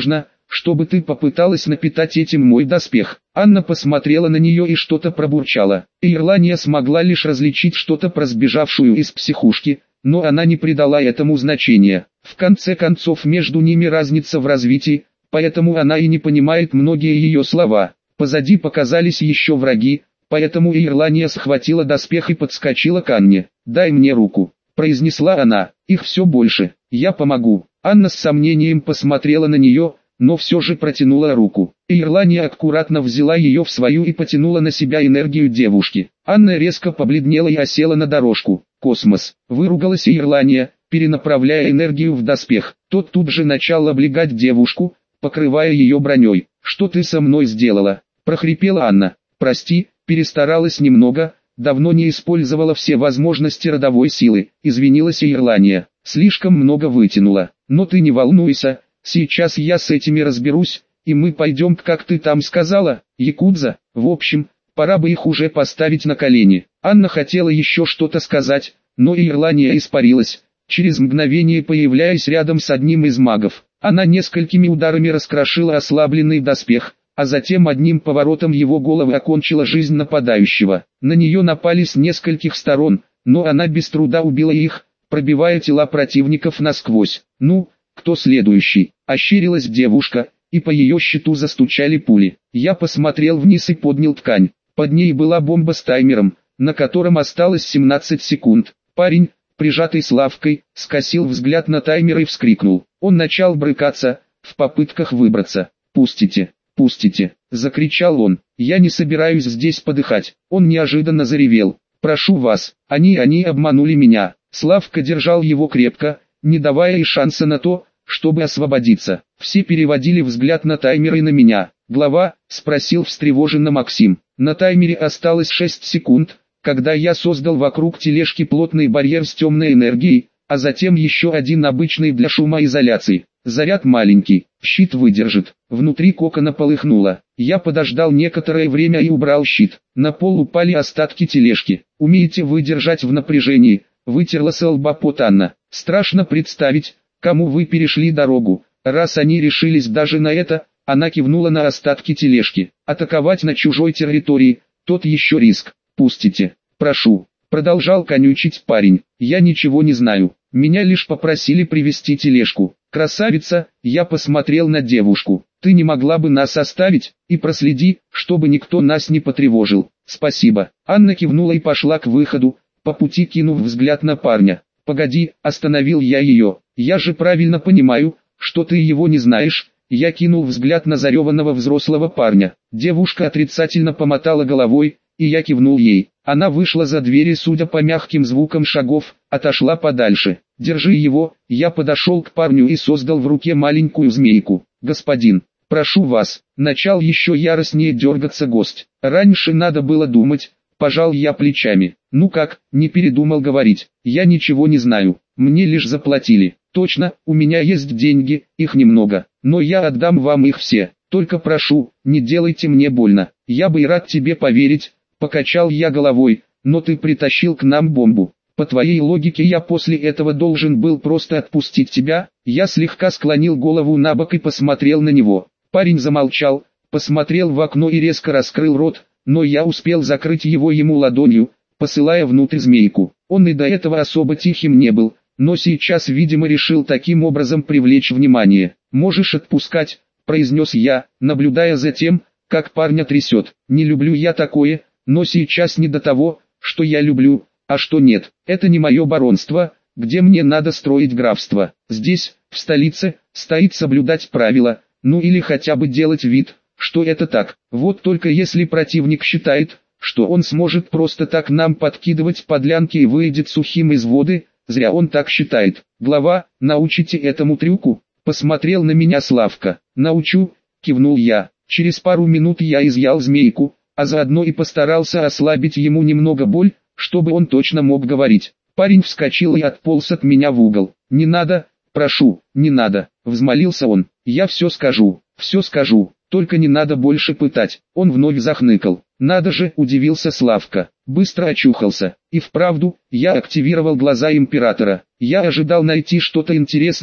чтобы ты попыталась напитать этим мой доспех». Анна посмотрела на нее и что-то пробурчала. Ирлания смогла лишь различить что-то про сбежавшую из психушки, но она не придала этому значения. В конце концов между ними разница в развитии, поэтому она и не понимает многие ее слова. Позади показались еще враги, поэтому Ирлания схватила доспех и подскочила к Анне. «Дай мне руку», — произнесла она, — «их все больше, я помогу». Анна с сомнением посмотрела на нее, но все же протянула руку. Ирлания аккуратно взяла ее в свою и потянула на себя энергию девушки. Анна резко побледнела и осела на дорожку. «Космос!» — выругалась Ирлания, перенаправляя энергию в доспех. Тот тут же начал облегать девушку, покрывая ее броней. «Что ты со мной сделала?» — прохрипела Анна. «Прости, перестаралась немного, давно не использовала все возможности родовой силы», — извинилась Ирлания. «Слишком много вытянула. Но ты не волнуйся, сейчас я с этими разберусь, и мы пойдем, как ты там сказала, якудза. В общем, пора бы их уже поставить на колени». Анна хотела еще что-то сказать, но Ирлания испарилась, через мгновение появляясь рядом с одним из магов. Она несколькими ударами раскрошила ослабленный доспех, а затем одним поворотом его головы окончила жизнь нападающего. На нее напали с нескольких сторон, но она без труда убила их, пробивая тела противников насквозь. «Ну, кто следующий?» – ощерилась девушка, и по ее щиту застучали пули. Я посмотрел вниз и поднял ткань. Под ней была бомба с таймером, на котором осталось семнадцать секунд. Парень, прижатый Славкой, скосил взгляд на таймер и вскрикнул. Он начал брыкаться, в попытках выбраться. «Пустите, пустите!» – закричал он. «Я не собираюсь здесь подыхать!» Он неожиданно заревел. «Прошу вас, они, они обманули меня!» Славка держал его крепко, не давая и шанса на то, чтобы освободиться. Все переводили взгляд на таймер и на меня. «Глава?» – спросил встревоженно Максим. На таймере осталось шесть секунд, когда я создал вокруг тележки плотный барьер с темной энергией, а затем еще один обычный для шумоизоляции. Заряд маленький, щит выдержит. Внутри кокона полыхнуло. Я подождал некоторое время и убрал щит. На пол упали остатки тележки. «Умеете выдержать в напряжении?» – вытерла с лба пот Анна. «Страшно представить, кому вы перешли дорогу, раз они решились даже на это». Она кивнула на остатки тележки. «Атаковать на чужой территории, тот еще риск. Пустите, прошу», — продолжал конючить парень. «Я ничего не знаю, меня лишь попросили привезти тележку». «Красавица», — я посмотрел на девушку. «Ты не могла бы нас оставить, и проследи, чтобы никто нас не потревожил». «Спасибо». Анна кивнула и пошла к выходу, по пути кинув взгляд на парня. «Погоди», — остановил я ее. «Я же правильно понимаю, что ты его не знаешь». Я кинул взгляд на зареванного взрослого парня. Девушка отрицательно помотала головой, и я кивнул ей. Она вышла за дверь и, судя по мягким звукам шагов, отошла подальше. «Держи его». Я подошел к парню и создал в руке маленькую змейку. «Господин, прошу вас», — начал еще яростнее дергаться гость. «Раньше надо было думать», — пожал я плечами. «Ну как, не передумал говорить? Я ничего не знаю, мне лишь заплатили». «Точно, у меня есть деньги, их немного, но я отдам вам их все. Только прошу, не делайте мне больно. Я бы и рад тебе поверить», — покачал я головой, «но ты притащил к нам бомбу. По твоей логике я после этого должен был просто отпустить тебя». Я слегка склонил голову на бок и посмотрел на него. Парень замолчал, посмотрел в окно и резко раскрыл рот, но я успел закрыть его ему ладонью, посылая внутрь змейку. Он и до этого особо тихим не был, но сейчас, видимо, решил таким образом привлечь внимание. «Можешь отпускать», — произнес я, наблюдая за тем, как парня трясет. «Не люблю я такое, но сейчас не до того, что я люблю, а что нет. Это не мое баронство, где мне надо строить графство. Здесь, в столице, стоит соблюдать правила, ну или хотя бы делать вид, что это так. Вот только если противник считает, что он сможет просто так нам подкидывать подлянки и выйдет сухим из воды, зря он так считает. Глава, научите этому трюку?» Посмотрел на меня Славка. «Научу», кивнул я. Через пару минут я изъял змейку, а заодно и постарался ослабить ему немного боль, чтобы он точно мог говорить. Парень вскочил и отполз от меня в угол. «Не надо, прошу, не надо», взмолился он. «Я все скажу, все скажу, только не надо больше пытать». Он вновь захныкал. «Надо же», удивился Славка. Быстро очухался. И вправду, я активировал глаза императора. Я ожидал найти что-то интересное,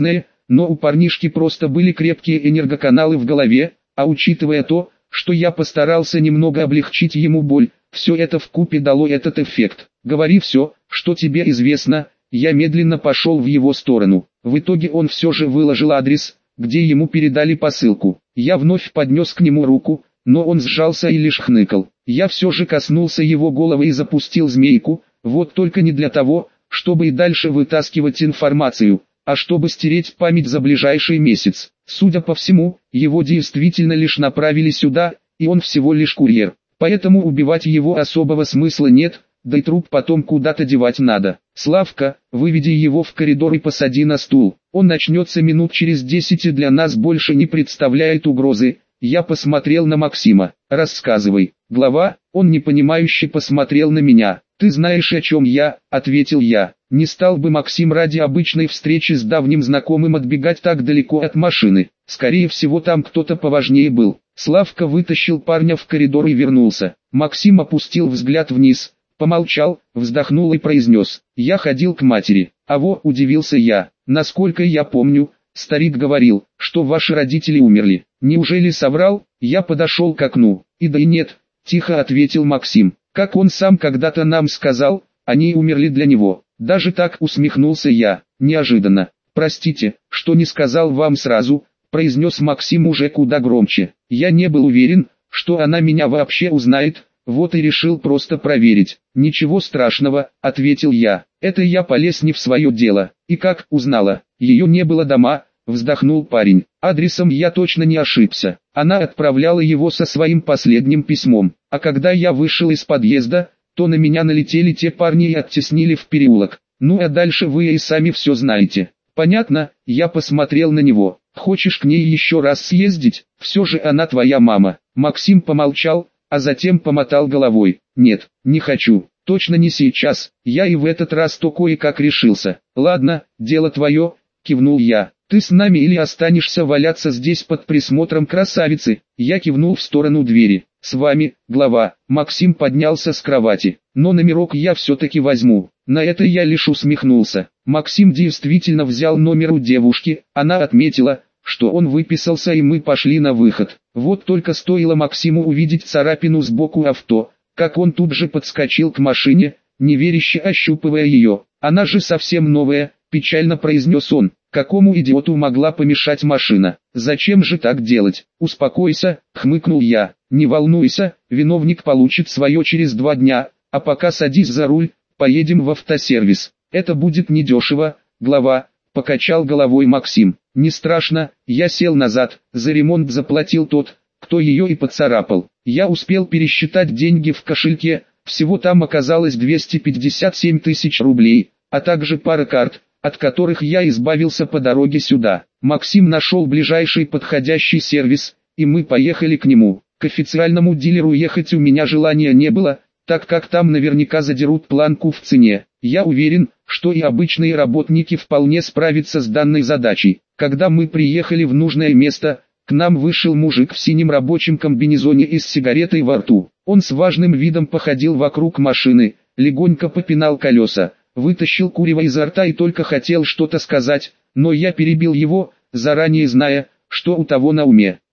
но у парнишки просто были крепкие энергоканалы в голове, а учитывая то, что я постарался немного облегчить ему боль, все это вкупе дало этот эффект. «Говори все, что тебе известно». Я медленно пошел в его сторону. В итоге он все же выложил адрес, где ему передали посылку. Я вновь поднес к нему руку, но он сжался и лишь хныкал. Я все же коснулся его головы и запустил змейку, вот только не для того, чтобы и дальше вытаскивать информацию, а чтобы стереть память за ближайший месяц. Судя по всему, его действительно лишь направили сюда, и он всего лишь курьер. Поэтому убивать его особого смысла нет, да и труп потом куда-то девать надо. Славка, выведи его в коридор и посади на стул. Он начнется минут через десять и для нас больше не представляет угрозы. Я посмотрел на Максима. Рассказывай. Глава, он непонимающе посмотрел на меня. Ты знаешь, о чем я, ответил я. Не стал бы Максим ради обычной встречи с давним знакомым отбегать так далеко от машины. Скорее всего, там кто-то поважнее был. Славка вытащил парня в коридор и вернулся. Максим опустил взгляд вниз, помолчал, вздохнул и произнес: «Я ходил к матери». «А во», удивился я. «Насколько я помню, старик говорил, что ваши родители умерли». «Неужели соврал?» Я подошел к окну. «И да и нет», тихо ответил Максим. «Как он сам когда-то нам сказал, они умерли для него». «Даже так?» усмехнулся я. «Неожиданно. Простите, что не сказал вам сразу», произнес Максим уже куда громче. «Я не был уверен, что она меня вообще узнает, вот и решил просто проверить». «Ничего страшного», ответил я. «Это я полез не в свое дело». «И как узнала?» «Ее не было дома», вздохнул парень. «Адресом я точно не ошибся. Она отправляла его со своим последним письмом. А когда я вышел из подъезда, то на меня налетели те парни и оттеснили в переулок. Ну а дальше вы и сами все знаете». «Понятно», я посмотрел на него. «Хочешь к ней еще раз съездить? Все же она твоя мама». Максим помолчал, а затем помотал головой. «Нет, не хочу, точно не сейчас». Я и в этот раз то кое-как решился. «Ладно, дело твое», кивнул я. «Ты с нами или останешься валяться здесь под присмотром красавицы?» Я кивнул в сторону двери. «С вами, глава». Максим поднялся с кровати. «Но номерок я все-таки возьму». На это я лишь усмехнулся. Максим действительно взял номер у девушки, она отметила, что он выписался, и мы пошли на выход. Вот только стоило Максиму увидеть царапину сбоку авто, как он тут же подскочил к машине, неверяще ощупывая ее. «Она же совсем новая», печально произнес он. «Какому идиоту могла помешать машина? Зачем же так делать?» «Успокойся», хмыкнул я. «Не волнуйся, виновник получит свое через два дня, а пока садись за руль, поедем в автосервис. Это будет недешево, глава», покачал головой Максим. «Не страшно», я сел назад, за ремонт заплатил тот, кто ее и поцарапал. Я успел пересчитать деньги в кошельке, всего там оказалось двести пятьдесят семь тысяч рублей, а также пара карт, от которых я избавился по дороге сюда. Максим нашел ближайший подходящий сервис, и мы поехали к нему. К официальному дилеру ехать у меня желания не было, так как там наверняка задерут планку в цене. Я уверен, что и обычные работники вполне справятся с данной задачей. Когда мы приехали в нужное место, к нам вышел мужик в синем рабочем комбинезоне и с сигаретой во рту. Он с важным видом походил вокруг машины, легонько попинал колеса, вытащил курево изо рта и только хотел что-то сказать, но я перебил его, заранее зная, что у того на уме.